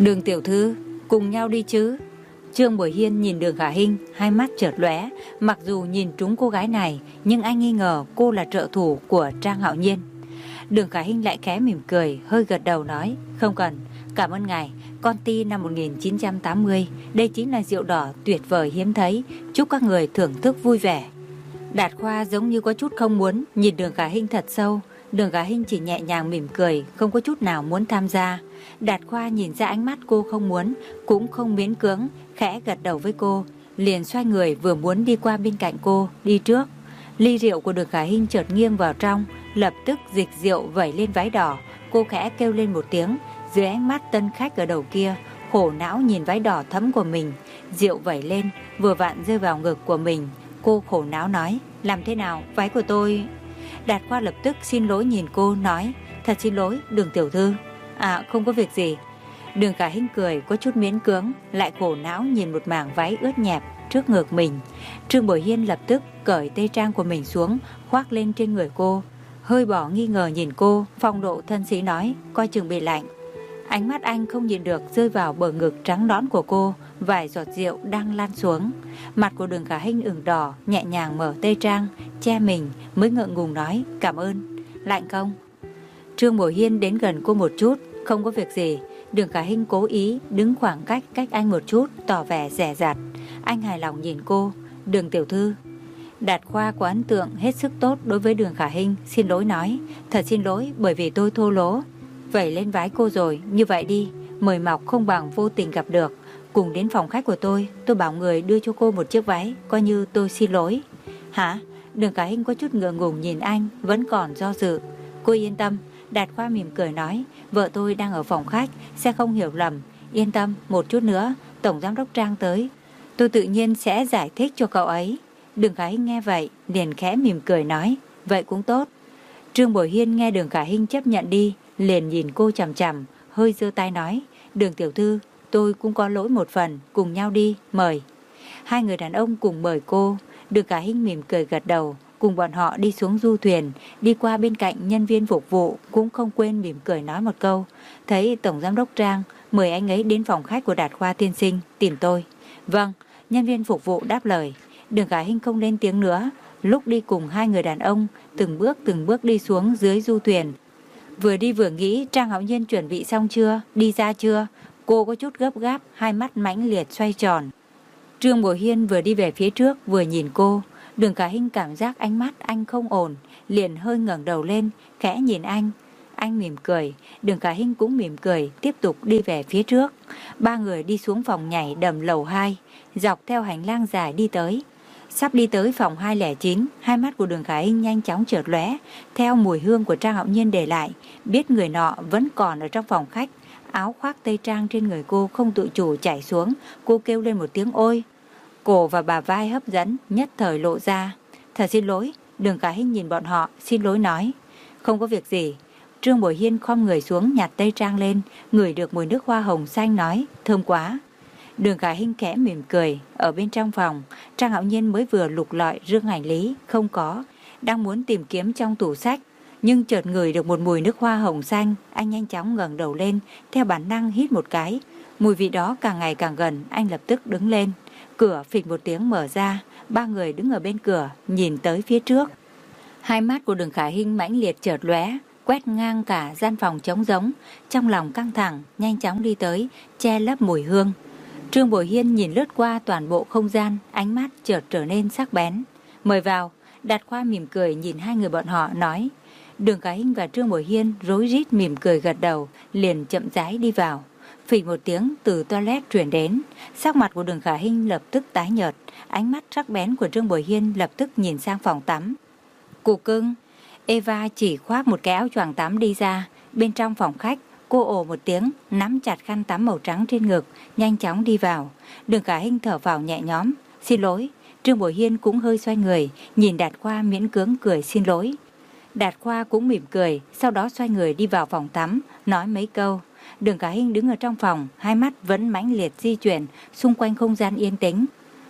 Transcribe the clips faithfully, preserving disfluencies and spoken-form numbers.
Đường tiểu thư, cùng nhau đi chứ? Trương Bội Hiên nhìn Đường Khả Hinh, hai mắt chợt lóe. Mặc dù nhìn trúng cô gái này, nhưng anh nghi ngờ cô là trợ thủ của Trang Hạo Nhiên. Đường Khả Hinh lại khẽ mỉm cười, hơi gật đầu nói: không cần, cảm ơn ngài. Con ti năm một nghìn chín trăm tám mươi, đây chính là rượu đỏ tuyệt vời hiếm thấy. Chúc các người thưởng thức vui vẻ. Đạt Khoa giống như có chút không muốn, nhìn Đường Khả Hinh thật sâu. Đường Khả Hinh chỉ nhẹ nhàng mỉm cười, không có chút nào muốn tham gia. Đạt Khoa nhìn ra ánh mắt cô không muốn, cũng không miễn cưỡng, khẽ gật đầu với cô, liền xoay người vừa muốn đi qua bên cạnh cô, đi trước. Ly rượu của Đường Khả Hinh chợt nghiêng vào trong, lập tức dịch rượu vẩy lên váy đỏ. Cô khẽ kêu lên một tiếng, dưới ánh mắt tân khách ở đầu kia, khổ não nhìn váy đỏ thấm của mình. Rượu vẩy lên, vừa vặn rơi vào ngực của mình. Cô khổ não nói: làm thế nào, váy của tôi... Đạt Khoa lập tức xin lỗi nhìn cô, nói: thật xin lỗi Đường tiểu thư. À, không có việc gì. Đường Khả Hinh cười có chút miễn cưỡng, lại khổ não nhìn một mảng váy ướt nhẹp trước ngực mình. Trương Bội Hiên lập tức cởi tây trang của mình xuống, khoác lên trên người cô, hơi bỏ nghi ngờ nhìn cô, phong độ thân sĩ nói: coi chừng bị lạnh. Ánh mắt anh không nhìn được rơi vào bờ ngực trắng nõn của cô, vài giọt rượu đang lan xuống. Mặt của Đường Khả Hinh ửng đỏ, nhẹ nhàng mở tây trang che mình, mới ngượng ngùng nói: cảm ơn. Lạnh không? Trương Bội Hiên đến gần cô một chút: không có việc gì. Đường Khả Hinh cố ý đứng khoảng cách cách anh một chút, tỏ vẻ dè dặt. Anh hài lòng nhìn cô: Đường tiểu thư. Đạt Khoa có ấn tượng hết sức tốt đối với Đường Khả Hinh, xin lỗi nói: thật xin lỗi, bởi vì tôi thô lỗ vẩy lên vái cô rồi. Như vậy đi, mời mọc không bằng vô tình gặp được, cùng đến phòng khách của tôi, tôi bảo người đưa cho cô một chiếc váy, coi như tôi xin lỗi. Hả? Đường Khả Hinh có chút ngượng ngùng nhìn anh, vẫn còn do dự. Cô yên tâm. Đạt Khoa mỉm cười nói: vợ tôi đang ở phòng khách, sẽ không hiểu lầm. Yên tâm, một chút nữa tổng giám đốc Trang tới, tôi tự nhiên sẽ giải thích cho cậu ấy. Đường Khả Hinh nghe vậy liền khẽ mỉm cười nói: vậy cũng tốt. Trương Bội Hiên nghe Đường Khả Hinh chấp nhận đi, liền nhìn cô chằm chằm, hơi giơ tay nói: Đường tiểu thư, tôi cũng có lỗi một phần, cùng nhau đi, mời. Hai người đàn ông cùng mời cô. Đường Khả Hinh mỉm cười gật đầu, cùng bọn họ đi xuống du thuyền, đi qua bên cạnh nhân viên phục vụ, cũng không quên mỉm cười nói một câu: thấy tổng giám đốc Trang, mời anh ấy đến phòng khách của Đạt Khoa tiên sinh tìm tôi. Vâng, nhân viên phục vụ đáp lời. Đường Khả Hinh không lên tiếng nữa, lúc đi cùng hai người đàn ông, từng bước từng bước đi xuống dưới du thuyền. Vừa đi vừa nghĩ: Trang Hạo Nhiên chuẩn bị xong chưa, đi ra chưa? Cô có chút gấp gáp, hai mắt mãnh liệt xoay tròn. Trương Bội Hiên vừa đi về phía trước vừa nhìn cô. Đường Khả Hinh cảm giác ánh mắt anh không ổn, liền hơi ngẩng đầu lên, khẽ nhìn anh. Anh mỉm cười, Đường Khả Hinh cũng mỉm cười, tiếp tục đi về phía trước. Ba người đi xuống phòng nhảy đầm lầu hai, dọc theo hành lang dài đi tới. Sắp đi tới phòng hai không chín, hai mắt của Đường Khả Hinh nhanh chóng chợt lóe, theo mùi hương của Trang Hạo Nhiên để lại, biết người nọ vẫn còn ở trong phòng khách. Áo khoác tây trang trên người cô không tự chủ chảy xuống, cô kêu lên một tiếng ôi. Cổ và bà vai hấp dẫn nhất thời lộ ra. Thật xin lỗi. Đường Khả Hinh nhìn bọn họ, xin lỗi nói: không có việc gì. Trương Bội Hiên khom người xuống nhặt tây trang lên, ngửi được mùi nước hoa hồng xanh nói: thơm quá. Đường Khả Hinh khẽ mỉm cười. Ở bên trong phòng, Trang Hạo Nhiên mới vừa lục lọi rương hành lý, không có, đang muốn tìm kiếm trong tủ sách, nhưng chợt ngửi được một mùi nước hoa hồng xanh. Anh nhanh chóng ngẩng đầu lên, theo bản năng hít một cái. Mùi vị đó càng ngày càng gần, anh lập tức đứng lên. Cửa phịch một tiếng mở ra, ba người đứng ở bên cửa nhìn tới phía trước. Hai mắt của Đường Khả Hinh mãnh liệt chợt lóe, quét ngang cả gian phòng trống rỗng, trong lòng căng thẳng, nhanh chóng đi tới, che lấp mùi hương. Trương Bội Hiên nhìn lướt qua toàn bộ không gian, ánh mắt chợt trở nên sắc bén. Mời vào. Đạt Khoa mỉm cười nhìn hai người bọn họ nói. Đường Khả Hinh và Trương Bội Hiên rối rít mỉm cười gật đầu, liền chậm rãi đi vào. Phịch một tiếng từ toilet truyền đến, sắc mặt của Đường Khả Hinh lập tức tái nhợt, ánh mắt sắc bén của Trương Bội Hiên lập tức nhìn sang phòng tắm. Cô cưng. Eva chỉ khoác một cái áo choàng tắm đi ra. Bên trong phòng khách, cô ồ một tiếng, nắm chặt khăn tắm màu trắng trên ngực, nhanh chóng đi vào. Đường Khả Hinh thở vào nhẹ nhõm, xin lỗi. Trương Bội Hiên cũng hơi xoay người, nhìn Đạt Khoa miễn cưỡng cười xin lỗi. Đạt Khoa cũng mỉm cười, sau đó xoay người đi vào phòng tắm, nói mấy câu. Đường Khả Hinh đứng ở trong phòng, hai mắt vẫn mãnh liệt di chuyển xung quanh không gian yên tĩnh.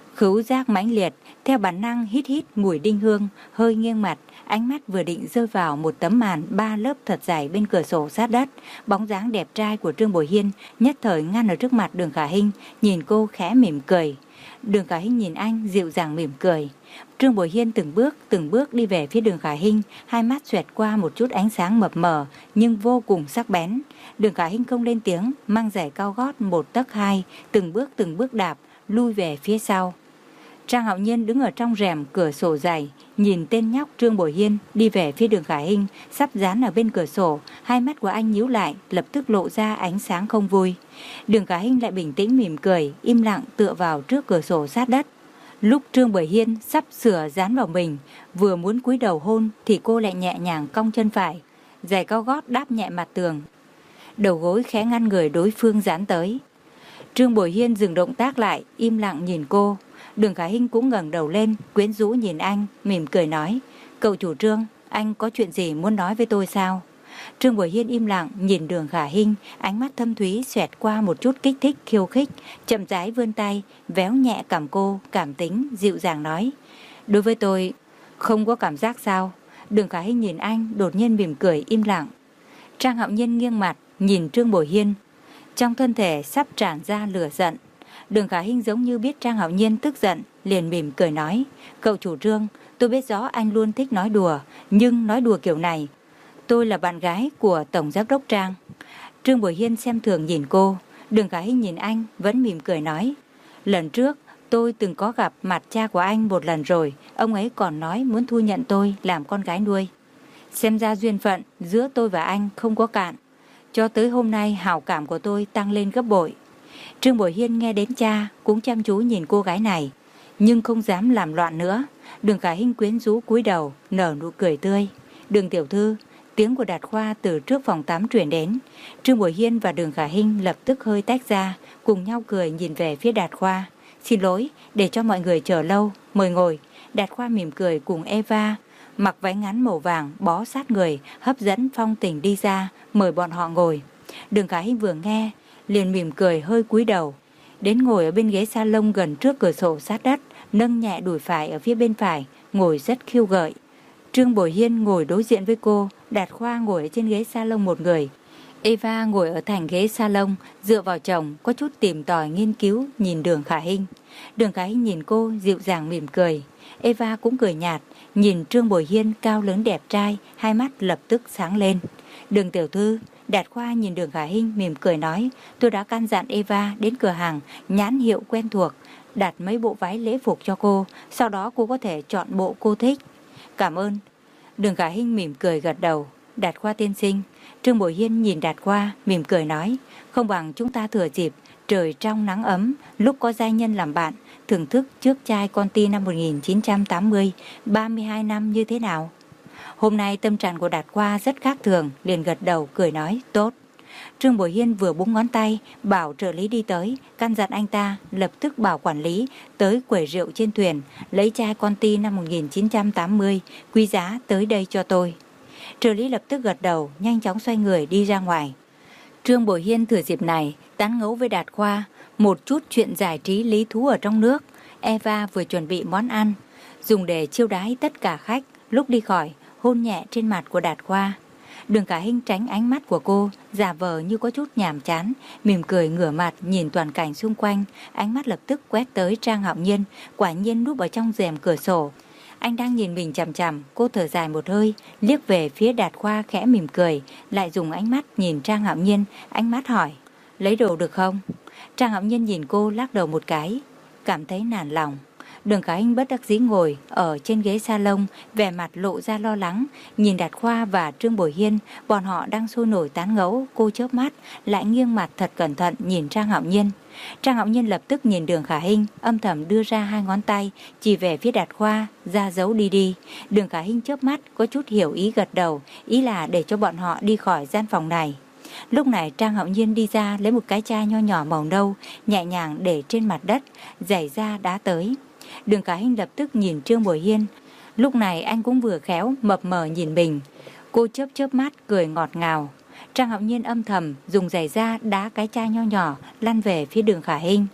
Khứu giác mãnh liệt, theo bản năng hít hít mùi đinh hương, hơi nghiêng mặt, ánh mắt vừa định rơi vào một tấm màn ba lớp thật dày bên cửa sổ sát đất. Bóng dáng đẹp trai của Trương Bồi Hiên nhất thời ngăn ở trước mặt Đường Khả Hinh, nhìn cô khẽ mỉm cười. Đường Khả Hinh nhìn anh dịu dàng mỉm cười. Trương Bồi Hiên từng bước từng bước đi về phía Đường Khả Hinh, hai mắt xoẹt qua một chút ánh sáng mập mờ nhưng vô cùng sắc bén. Đường Khả Hinh không lên tiếng, mang giày cao gót một tấc hai, từng bước từng bước đạp lui về phía sau. Trang Hạo Nhiên đứng ở trong rèm cửa sổ dày, nhìn tên nhóc Trương Bồi Hiên đi về phía Đường Khả Hinh, sắp dán ở bên cửa sổ, hai mắt của anh nhíu lại, lập tức lộ ra ánh sáng không vui. Đường Khả Hinh lại bình tĩnh mỉm cười, im lặng tựa vào trước cửa sổ sát đất. Lúc Trương Bồi Hiên sắp sửa dán vào mình, vừa muốn cúi đầu hôn thì cô lại nhẹ nhàng cong chân phải, giày cao gót đáp nhẹ mặt tường, đầu gối khẽ ngăn người đối phương dán tới. Trương Bồi Hiên dừng động tác lại, im lặng nhìn cô. Đường Khả Hinh cũng ngẩng đầu lên, quyến rũ nhìn anh, mỉm cười nói: "Cậu chủ Trương, anh có chuyện gì muốn nói với tôi sao?" Trương Bồi Hiên im lặng nhìn Đường Khả Hinh, ánh mắt thâm thúy xẹt qua một chút kích thích khiêu khích, chậm rãi vươn tay, véo nhẹ cằm cô, cảm tính, dịu dàng nói: "Đối với tôi, không có cảm giác sao?" Đường Khả Hinh nhìn anh, đột nhiên mỉm cười im lặng. Trang Hạo Nhiên nghiêng mặt, nhìn Trương Bồi Hiên, trong thân thể sắp tràn ra lửa giận. Đường Khả Hinh giống như biết Trang Hạo Nhiên tức giận, liền mỉm cười nói: "Cậu chủ Trương, tôi biết rõ anh luôn thích nói đùa, nhưng nói đùa kiểu này, tôi là bạn gái của Tổng Giám đốc Trang." Trương Bồi Hiên xem thường nhìn cô. Đường Khả Hinh nhìn anh, vẫn mỉm cười nói: "Lần trước, tôi từng có gặp mặt cha của anh một lần rồi, ông ấy còn nói muốn thu nhận tôi làm con gái nuôi. Xem ra duyên phận giữa tôi và anh không có cạn. Cho tới hôm nay hảo cảm của tôi tăng lên gấp bội." Trương Bồi Hiên nghe đến cha cũng chăm chú nhìn cô gái này, nhưng không dám làm loạn nữa. Đường Khả Hinh quyến rũ cúi đầu, nở nụ cười tươi. "Đường tiểu thư." Tiếng của Đạt Khoa từ trước phòng tắm truyền đến. Trương Bồi Hiên và Đường Khả Hinh lập tức hơi tách ra, cùng nhau cười nhìn về phía Đạt Khoa. "Xin lỗi, để cho mọi người chờ lâu, mời ngồi." Đạt Khoa mỉm cười cùng Eva, mặc váy ngắn màu vàng bó sát người, hấp dẫn phong tình đi ra, mời bọn họ ngồi. Đường Khả Hinh vừa nghe, liền mỉm cười hơi cúi đầu, đến ngồi ở bên ghế salon gần trước cửa sổ sát đất, nâng nhẹ đùi phải ở phía bên phải, ngồi rất khiêu gợi. Trương Bồi Hiên ngồi đối diện với cô, Đạt Khoa ngồi ở trên ghế salon một người. Eva ngồi ở thành ghế salon, dựa vào chồng, có chút tìm tòi nghiên cứu nhìn Đường Khả Hinh. Đường Khả Hinh nhìn cô, dịu dàng mỉm cười. Eva cũng cười nhạt, nhìn Trương Bồi Hiên cao lớn đẹp trai, hai mắt lập tức sáng lên. "Đường tiểu thư." Đạt Khoa nhìn Đường Khả Hinh mỉm cười nói: "Tôi đã căn dặn Eva đến cửa hàng nhãn hiệu quen thuộc, đặt mấy bộ váy lễ phục cho cô, sau đó cô có thể chọn bộ cô thích." "Cảm ơn." Đường Khả Hinh mỉm cười gật đầu. "Đạt Khoa tiên sinh." Trương Bồi Hiên nhìn Đạt Khoa mỉm cười nói: "Không bằng chúng ta thừa dịp trời trong nắng ấm, lúc có giai nhân làm bạn, thưởng thức trước chai Conti năm một nghìn chín trăm tám mươi, ba mươi hai năm như thế nào?" Hôm nay tâm trạng của Đạt Khoa rất khác thường, liền gật đầu cười nói: "Tốt." Trương Bồi Hiên vừa búng ngón tay, bảo trợ lý đi tới, căn dặn anh ta lập tức bảo quản lý tới quầy rượu trên thuyền, lấy chai Conti năm một nghìn chín trăm tám mươi, quý giá tới đây cho tôi. Trợ lý lập tức gật đầu, nhanh chóng xoay người đi ra ngoài. Trương Bồi Hiên thừa dịp này tán ngẫu với Đạt Khoa một chút chuyện giải trí lý thú ở trong nước. Eva vừa chuẩn bị món ăn, dùng để chiêu đãi tất cả khách, lúc đi khỏi hôn nhẹ trên mặt của Đạt Khoa. Đường Khả Hinh tránh ánh mắt của cô, giả vờ như có chút nhàm chán, mỉm cười ngửa mặt nhìn toàn cảnh xung quanh, ánh mắt lập tức quét tới Trang Hạo Nhiên, quả nhiên núp ở trong rèm cửa sổ. Anh đang nhìn mình chằm chằm, cô thở dài một hơi, liếc về phía Đạt Khoa khẽ mỉm cười, lại dùng ánh mắt nhìn Trang Hạo Nhiên, ánh mắt hỏi: "Lấy đồ được không?" Trang Hạo Nhiên nhìn cô lắc đầu một cái, cảm thấy nản lòng. Đường Khả Hinh bất đắc dĩ ngồi ở trên ghế salon, vẻ mặt lộ ra lo lắng, nhìn Đạt Khoa và Trương Bồi Hiên, bọn họ đang sôi nổi tán gẫu. Cô chớp mắt, lại nghiêng mặt thật cẩn thận nhìn Trang Hạo Nhiên. Trang Hạo Nhiên lập tức nhìn Đường Khả Hinh, âm thầm đưa ra hai ngón tay chỉ về phía Đạt Khoa, ra dấu đi đi. Đường Khả Hinh chớp mắt, có chút hiểu ý gật đầu, ý là để cho bọn họ đi khỏi gian phòng này. Lúc này Trang Hạo Nhiên đi ra, lấy một cái chai nho nhỏ màu nâu, nhẹ nhàng để trên mặt đất, giày ra đá tới. Đường Khả Hinh lập tức nhìn Trương Bồi Hiên, lúc này anh cũng vừa khéo mập mờ nhìn mình. Cô chớp chớp mắt cười ngọt ngào. Trang Hạo Nhiên âm thầm dùng giày da đá cái chai nho nhỏ lăn về phía Đường Khả Hinh.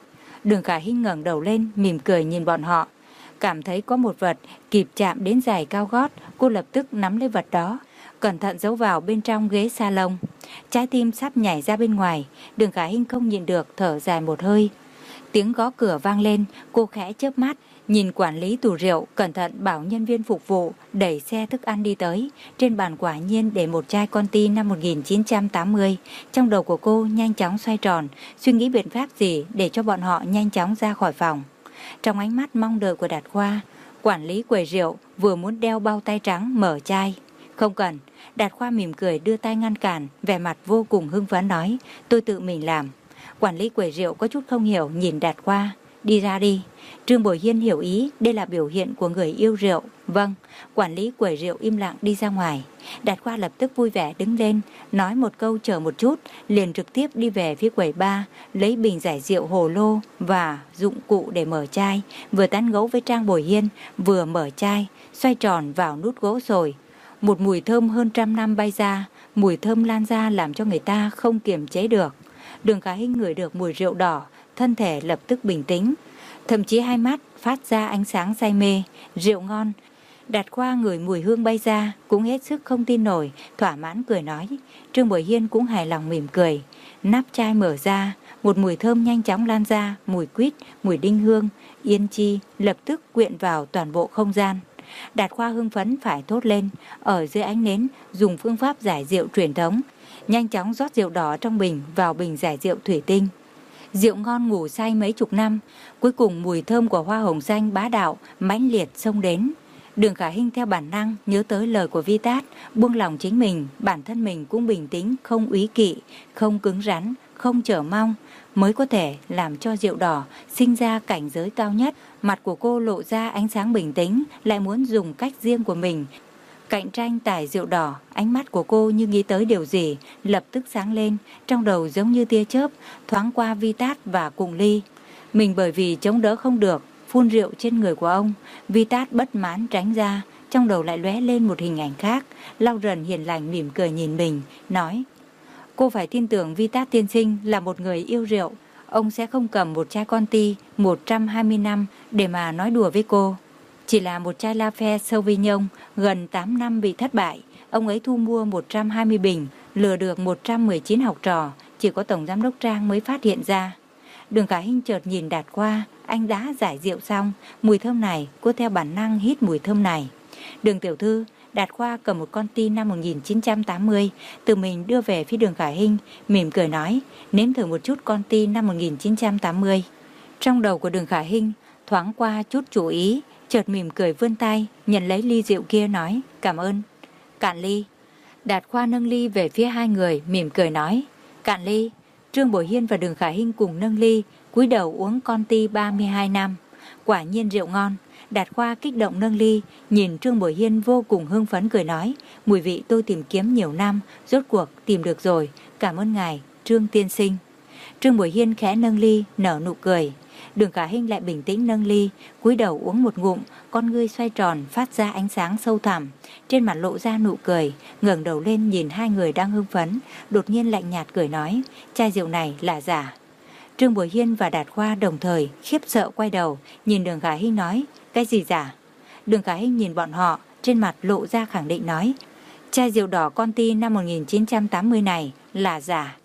Đường Khả Hinh ngẩng đầu lên, mỉm cười nhìn bọn họ. Cảm thấy có một vật kịp chạm đến giày cao gót, cô lập tức nắm lấy vật đó, cẩn thận giấu vào bên trong ghế salon. Trái tim sắp nhảy ra bên ngoài, Đường Khả Hinh không nhịn được thở dài một hơi. Tiếng gõ cửa vang lên, cô khẽ chớp mắt, nhìn quản lý tủ rượu cẩn thận bảo nhân viên phục vụ đẩy xe thức ăn đi tới. Trên bàn quả nhiên để một chai Conti năm một nghìn chín trăm tám mươi. Trong đầu của cô nhanh chóng xoay tròn, suy nghĩ biện pháp gì để cho bọn họ nhanh chóng ra khỏi phòng. Trong ánh mắt mong đợi của Đạt Khoa, quản lý quầy rượu vừa muốn đeo bao tay trắng mở chai. Không cần. Đạt Khoa mỉm cười đưa tay ngăn cản, vẻ mặt vô cùng hưng phấn nói, tôi tự mình làm. Quản lý quầy rượu có chút không hiểu nhìn Đạt Khoa, đi ra đi. Trương Bội Hiên hiểu ý đây là biểu hiện của người yêu rượu. Vâng. Quản lý quầy rượu im lặng đi ra ngoài. Đạt Khoa lập tức vui vẻ đứng lên, nói một câu chờ một chút, liền trực tiếp đi về phía quầy bar, lấy bình giải rượu hồ lô và dụng cụ để mở chai, vừa tán gẫu với Trang Bội Hiên, vừa mở chai, xoay tròn vào nút gỗ sồi. Một mùi thơm hơn trăm năm bay ra, mùi thơm lan ra làm cho người ta không kiềm chế được. Đường Khả Hinh ngửi được mùi rượu đỏ, thân thể lập tức bình tĩnh, thậm chí hai mắt phát ra ánh sáng say mê. Rượu ngon. Đạt Khoa ngửi mùi hương bay ra, cũng hết sức không tin nổi, thỏa mãn cười nói. Trương Bội Hiên cũng hài lòng mỉm cười. Nắp chai mở ra, một mùi thơm nhanh chóng lan ra, mùi quýt, mùi đinh hương, yên chi lập tức quyện vào toàn bộ không gian. Đạt Khoa hưng phấn phải thốt lên, ở dưới ánh nến dùng phương pháp giải rượu truyền thống, nhanh chóng rót rượu đỏ trong bình vào bình giải rượu thủy tinh. Rượu ngon ngủ say mấy chục năm, cuối cùng mùi thơm của hoa hồng xanh bá đạo mãnh liệt xông đến. Đường Khả Hinh theo bản năng nhớ tới lời của Vitat, buông lòng chính mình, bản thân mình cũng bình tĩnh, không úy kỵ, không cứng rắn, không chờ mong, mới có thể làm cho rượu đỏ sinh ra cảnh giới cao nhất. Mặt của cô lộ ra ánh sáng bình tĩnh, lại muốn dùng cách riêng của mình cạnh tranh tài rượu đỏ. Ánh mắt của cô như nghĩ tới điều gì, lập tức sáng lên, trong đầu giống như tia chớp thoáng qua Vitat và Cùng Ly. Mình bởi vì chống đỡ không được, phun rượu trên người của ông. Vitat bất mãn tránh ra, trong đầu lại lóe lên một hình ảnh khác. Lau Rần hiền lành mỉm cười nhìn mình, nói, cô phải tin tưởng Vitat tiên sinh là một người yêu rượu. Ông sẽ không cầm một chai Conti một trăm hai mươi năm để mà nói đùa với cô. Chỉ là một chai Lafite Sauvignon gần tám năm bị thất bại, ông ấy thu mua một trăm hai mươi bình, lừa được một trăm mười chín học trò, chỉ có tổng giám đốc Trang mới phát hiện ra. Đường Khả Hinh chợt nhìn Đạt Khoa, anh đã giải rượu xong, mùi thơm này, cô theo bản năng hít mùi thơm này. Đường tiểu thư, Đạt Khoa cầm một con tin năm một nghìn chín trăm tám mươi, tự mình đưa về phía Đường Khả Hinh, mỉm cười nói, nếm thử một chút con tin năm một nghìn chín trăm tám mươi. Trong đầu của Đường Khả Hinh thoáng qua chút chủ ý, chợt mỉm cười vươn tay, nhận lấy ly rượu kia nói, cảm ơn. Cạn ly. Đạt Khoa nâng ly về phía hai người, mỉm cười nói, cạn ly. Trương Bội Hiên và Đường Khả Hinh cùng nâng ly, cúi đầu uống Conti ba mươi hai năm. Quả nhiên rượu ngon. Đạt Khoa kích động nâng ly, nhìn Trương Bội Hiên vô cùng hưng phấn cười nói, mùi vị tôi tìm kiếm nhiều năm, rốt cuộc tìm được rồi, cảm ơn ngài, Trương tiên sinh. Trương Bội Hiên khẽ nâng ly, nở nụ cười. Đường Khả Hinh lại bình tĩnh nâng ly, cúi đầu uống một ngụm, con ngươi xoay tròn phát ra ánh sáng sâu thẳm, trên mặt lộ ra nụ cười, ngẩng đầu lên nhìn hai người đang hưng phấn, đột nhiên lạnh nhạt cười nói, chai rượu này là giả. Trương Bội Hiên và Đạt Khoa đồng thời khiếp sợ quay đầu, nhìn Đường Khả Hinh nói, cái gì giả? Đường Khả Hinh nhìn bọn họ, trên mặt lộ ra khẳng định nói, chai rượu đỏ Conti năm một nghìn chín trăm tám mươi này là giả.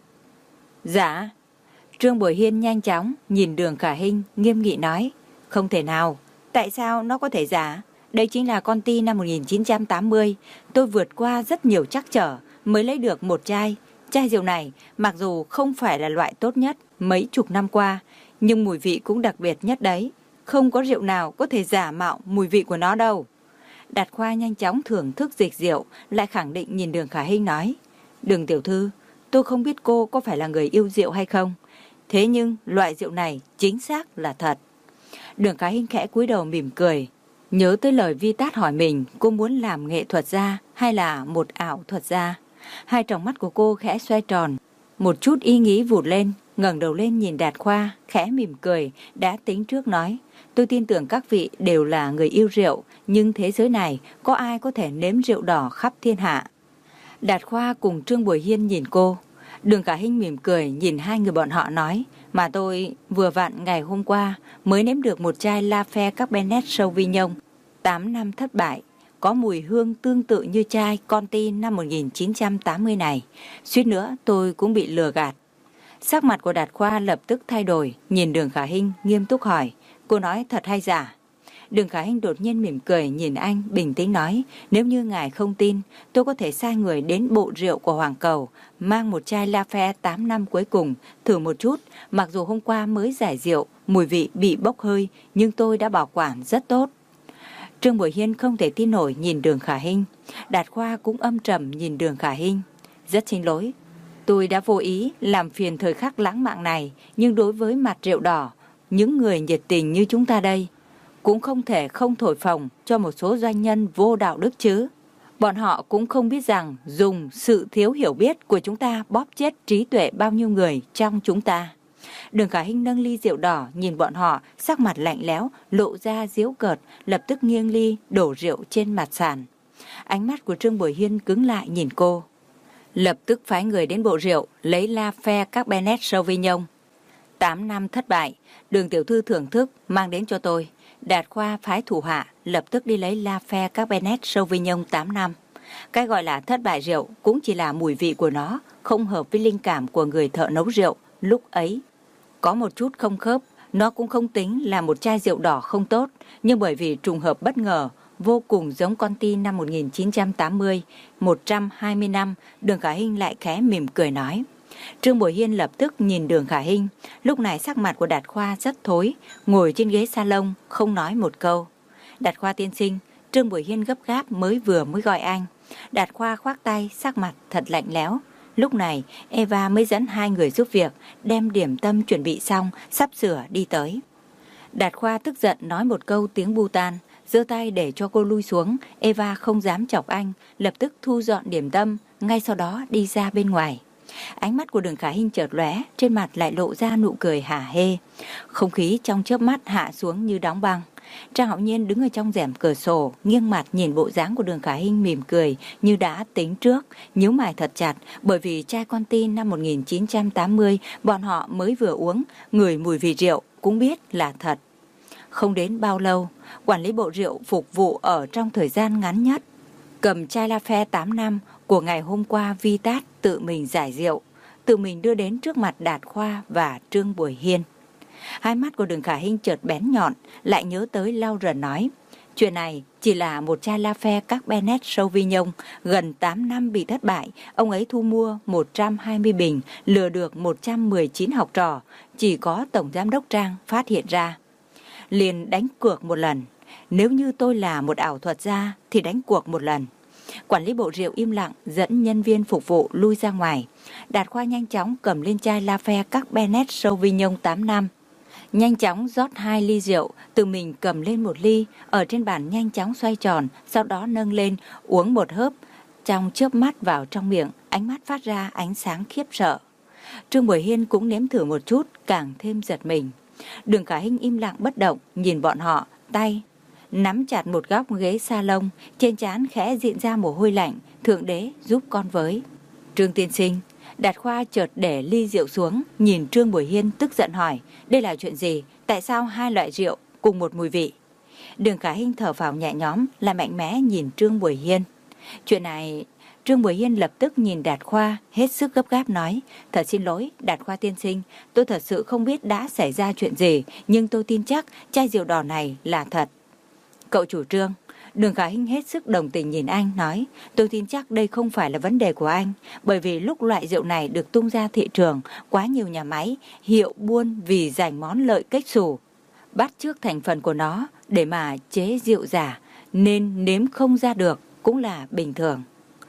Giả? Trương Bội Hiên nhanh chóng nhìn Đường Khả Hinh, nghiêm nghị nói, không thể nào, tại sao nó có thể giả? Đây chính là Conti năm một nghìn chín trăm tám mươi, tôi vượt qua rất nhiều trắc trở mới lấy được một chai. Chai rượu này mặc dù không phải là loại tốt nhất mấy chục năm qua, nhưng mùi vị cũng đặc biệt nhất đấy. Không có rượu nào có thể giả mạo mùi vị của nó đâu. Đạt Khoa nhanh chóng thưởng thức dịch rượu, lại khẳng định nhìn Đường Khả Hinh nói, Đường tiểu thư, tôi không biết cô có phải là người yêu rượu hay không, thế nhưng loại rượu này chính xác là thật. Đường Khả Hinh khẽ cúi đầu mỉm cười, nhớ tới lời Vitat hỏi mình cô muốn làm nghệ thuật gia hay là một ảo thuật gia. Hai tròng mắt của cô khẽ xoay tròn, một chút ý nghĩ vụt lên, ngẩng đầu lên nhìn Đạt Khoa, khẽ mỉm cười, đã tính trước nói, tôi tin tưởng các vị đều là người yêu rượu, nhưng thế giới này có ai có thể nếm rượu đỏ khắp thiên hạ. Đạt Khoa cùng Trương Bội Hiên nhìn cô. Đường Khả Hinh mỉm cười nhìn hai người bọn họ nói, Mà tôi vừa vặn ngày hôm qua mới nếm được một chai Lafite Cabernet Sauvignon tám năm thất bại, có mùi hương tương tự như chai Conti năm một nghìn chín trăm tám mươi này. Suýt nữa tôi cũng bị lừa gạt. Sắc mặt của Đạt Khoa lập tức thay đổi, nhìn Đường Khả Hinh nghiêm túc hỏi, cô nói thật hay giả? Đường Khả Hinh đột nhiên mỉm cười nhìn anh, bình tĩnh nói, nếu như ngài không tin, tôi có thể sai người đến bộ rượu của Hoàng Cầu, mang một chai Lafite tám năm cuối cùng, thử một chút. Mặc dù hôm qua mới giải rượu, mùi vị bị bốc hơi, nhưng tôi đã bảo quản rất tốt. Trương Bội Hiên không thể tin nổi nhìn Đường Khả Hinh. Đạt Khoa cũng âm trầm nhìn Đường Khả Hinh. Rất xin lỗi, tôi đã vô ý làm phiền thời khắc lãng mạn này, nhưng đối với mặt rượu đỏ, những người nhiệt tình như chúng ta đây, cũng không thể không thổi phồng cho một số doanh nhân vô đạo đức chứ. Bọn họ cũng không biết rằng dùng sự thiếu hiểu biết của chúng ta bóp chết trí tuệ bao nhiêu người trong chúng ta. Đường Khả Hinh nâng ly rượu đỏ nhìn bọn họ, sắc mặt lạnh lẽo, lộ ra giễu cợt, lập tức nghiêng ly đổ rượu trên mặt sàn. Ánh mắt của Trương Bội Hiên cứng lại nhìn cô. Lập tức phái người đến bộ rượu lấy Lafite Cabernet Sauvignon tám năm thất bại, Đường tiểu thư thưởng thức mang đến cho tôi. Đạt Khoa phái thủ hạ lập tức đi lấy Lafite Cabernet Sauvignon tám năm. Cái gọi là thất bại rượu cũng chỉ là mùi vị của nó không hợp với linh cảm của người thợ nấu rượu lúc ấy. Có một chút không khớp, nó cũng không tính là một chai rượu đỏ không tốt, nhưng bởi vì trùng hợp bất ngờ, vô cùng giống Conti năm một nghìn chín trăm tám mươi, một trăm hai mươi năm, Đường Khả Hinh lại khẽ mỉm cười nói. Trương Bội Hiên lập tức nhìn Đường Khả Hinh, lúc này sắc mặt của Đạt Khoa rất thối, ngồi trên ghế salon không nói một câu. Đạt Khoa tiên sinh, Trương Bội Hiên gấp gáp mới vừa mới gọi anh. Đạt Khoa khoác tay, sắc mặt thật lạnh lẽo. Lúc này Eva mới dẫn hai người giúp việc, đem điểm tâm chuẩn bị xong, sắp sửa đi tới. Đạt Khoa tức giận nói một câu tiếng Bhutan, giơ tay để cho cô lui xuống. Eva không dám chọc anh, lập tức thu dọn điểm tâm, ngay sau đó đi ra bên ngoài. Ánh mắt của Đường Khả Hinh chợt lóe, trên mặt lại lộ ra nụ cười hả hê. Không khí trong chớp mắt hạ xuống như đóng băng. Trang Hạo Nhiên đứng ở trong rèm cửa sổ, nghiêng mặt nhìn bộ dáng của Đường Khả Hinh mỉm cười như đã tính trước, nhíu mày thật chặt, bởi vì chai Conti năm một nghìn chín trăm tám mươi bọn họ mới vừa uống, ngửi mùi vị rượu cũng biết là thật. Không đến bao lâu, quản lý bộ rượu phục vụ ở trong thời gian ngắn nhất cầm chai Lafite tám năm của ngày hôm qua vi tát tự mình giải rượu, tự mình đưa đến trước mặt Đạt Khoa và Trương Bội Hiên. Hai mắt của Đường Khả Hinh chợt bén nhọn, lại nhớ tới Lauren nói, chuyện này chỉ là một chai Lafite Cabernet Sauvignon gần tám năm bị thất bại, ông ấy thu mua một trăm hai mươi bình, lừa được một trăm mười chín học trò, chỉ có tổng giám đốc Trang phát hiện ra. Liền đánh cược một lần, nếu như tôi là một ảo thuật gia thì đánh cuộc một lần. Quản lý bộ rượu im lặng dẫn nhân viên phục vụ lui ra ngoài. Đạt Khoa nhanh chóng cầm lên chai Lafite Cabernet Sauvignon tám năm. Nhanh chóng rót hai ly rượu, tự mình cầm lên một ly, ở trên bàn nhanh chóng xoay tròn, sau đó nâng lên, uống một hớp. Trong chớp mắt vào trong miệng, ánh mắt phát ra ánh sáng khiếp sợ. Trương Bội Hiên cũng nếm thử một chút, càng thêm giật mình. Đường Khả Hinh im lặng bất động, nhìn bọn họ, tay nắm chặt một góc ghế salon, trên trán khẽ diễn ra mồ hôi lạnh, thượng đế giúp con với. Trương tiên sinh. Đạt Khoa chợt để ly rượu xuống, nhìn Trương Bội Hiên tức giận hỏi, đây là chuyện gì, tại sao hai loại rượu cùng một mùi vị? Đường Khả Hinh thở phào nhẹ nhõm, lại mạnh mẽ nhìn Trương Bội Hiên. Chuyện này... Trương Bội Hiên lập tức nhìn Đạt Khoa, hết sức gấp gáp nói, thật xin lỗi, Đạt Khoa tiên sinh, tôi thật sự không biết đã xảy ra chuyện gì, nhưng tôi tin chắc chai rượu đỏ này là thật. Cậu chủ Trương. Đường Khả Hinh hết sức đồng tình nhìn anh, nói, tôi tin chắc đây không phải là vấn đề của anh, bởi vì lúc loại rượu này được tung ra thị trường, quá nhiều nhà máy, hiệu buôn vì giành món lợi cách xù, bắt chước thành phần của nó để mà chế rượu giả, nên nếm không ra được cũng là bình thường.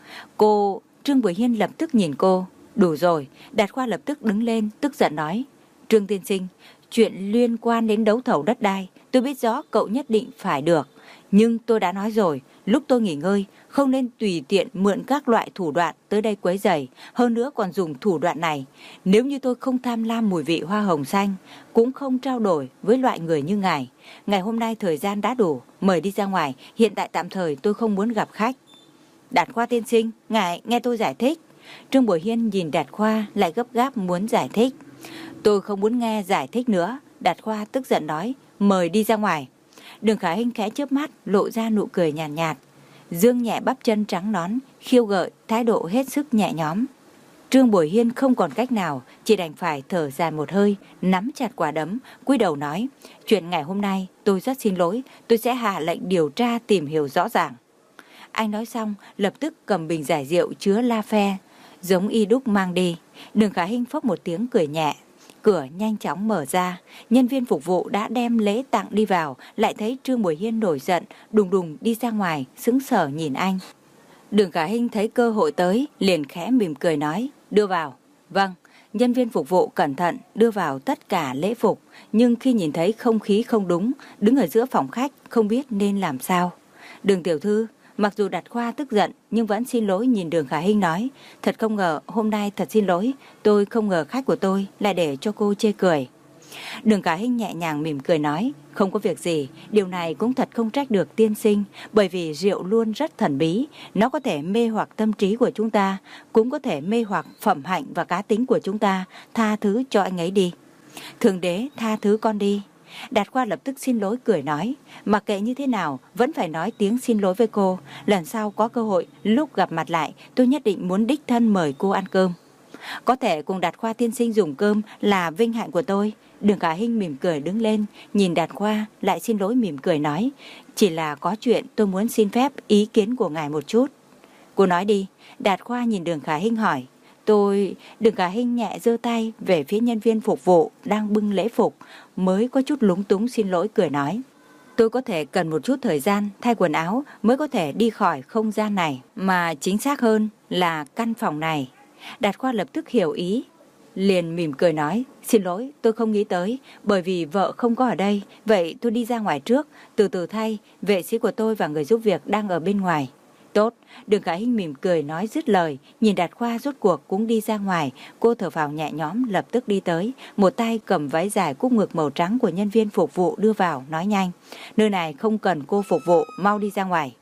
Cô, Trương Bội Hiên lập tức nhìn cô, đủ rồi. Đạt Khoa lập tức đứng lên, tức giận nói, Trương tiên sinh, chuyện liên quan đến đấu thầu đất đai, tôi biết rõ cậu nhất định phải được. Nhưng tôi đã nói rồi, lúc tôi nghỉ ngơi, không nên tùy tiện mượn các loại thủ đoạn tới đây quấy rầy, hơn nữa còn dùng thủ đoạn này. Nếu như tôi không tham lam mùi vị hoa hồng xanh, cũng không trao đổi với loại người như ngài. Ngày hôm nay thời gian đã đủ, mời đi ra ngoài, hiện tại tạm thời tôi không muốn gặp khách. Đạt Khoa tiên sinh, ngài nghe tôi giải thích. Trương Bội Hiên nhìn Đạt Khoa lại gấp gáp muốn giải thích. Tôi không muốn nghe giải thích nữa, Đạt Khoa tức giận nói, mời đi ra ngoài. Đường Khả Hinh khẽ chớp mắt, lộ ra nụ cười nhàn nhạt, nhạt, dương nhẹ bắp chân trắng nõn, khiêu gợi, thái độ hết sức nhẹ nhõm. Trương Bội Hiên không còn cách nào, chỉ đành phải thở dài một hơi, nắm chặt quả đấm, cúi đầu nói, chuyện ngày hôm nay tôi rất xin lỗi, tôi sẽ hạ lệnh điều tra tìm hiểu rõ ràng. Anh nói xong, lập tức cầm bình giải rượu chứa la phe, giống y đúc mang đi. Đường Khả Hinh phốc một tiếng cười nhẹ. Cửa nhanh chóng mở ra, nhân viên phục vụ đã đem lễ tặng đi vào, lại thấy Trương Bội Hiên nổi giận, đùng đùng đi ra ngoài, sững sờ nhìn anh. Đường Khả Hinh thấy cơ hội tới, liền khẽ mỉm cười nói, đưa vào. Vâng, nhân viên phục vụ cẩn thận đưa vào tất cả lễ phục, nhưng khi nhìn thấy không khí không đúng, đứng ở giữa phòng khách không biết nên làm sao. Đường tiểu thư, mặc dù Đạt Khoa tức giận nhưng vẫn xin lỗi nhìn Đường Khả Hinh nói, thật không ngờ, hôm nay thật xin lỗi, tôi không ngờ khách của tôi lại để cho cô chê cười. Đường Khả Hinh nhẹ nhàng mỉm cười nói, không có việc gì, điều này cũng thật không trách được tiên sinh, bởi vì rượu luôn rất thần bí, nó có thể mê hoặc tâm trí của chúng ta, cũng có thể mê hoặc phẩm hạnh và cá tính của chúng ta, tha thứ cho anh ấy đi. Thượng đế tha thứ con đi. Đạt Khoa lập tức xin lỗi cười nói, mặc kệ như thế nào vẫn phải nói tiếng xin lỗi với cô, lần sau có cơ hội lúc gặp mặt lại tôi nhất định muốn đích thân mời cô ăn cơm. Có thể cùng Đạt Khoa tiên sinh dùng cơm là vinh hạnh của tôi. Đường Khả Hinh mỉm cười đứng lên, nhìn Đạt Khoa lại xin lỗi mỉm cười nói, chỉ là có chuyện tôi muốn xin phép ý kiến của ngài một chút. Cô nói đi. Đạt Khoa nhìn Đường Khả Hinh hỏi. Tôi... Đường Khả Hinh nhẹ giơ tay về phía nhân viên phục vụ đang bưng lễ phục, mới có chút lúng túng xin lỗi cười nói, tôi có thể cần một chút thời gian thay quần áo mới có thể đi khỏi không gian này, mà chính xác hơn là căn phòng này. Đạt Khoa lập tức hiểu ý, liền mỉm cười nói, xin lỗi, tôi không nghĩ tới, bởi vì vợ không có ở đây, vậy tôi đi ra ngoài trước, từ từ thay, vệ sĩ của tôi và người giúp việc đang ở bên ngoài. Tốt. Đường Khả Hinh mỉm cười nói dứt lời, nhìn Đạt Khoa rốt cuộc cũng đi ra ngoài, cô thở phào nhẹ nhõm lập tức đi tới, một tay cầm váy dài cúc ngực màu trắng của nhân viên phục vụ đưa vào, nói nhanh, nơi này không cần cô phục vụ, mau đi ra ngoài.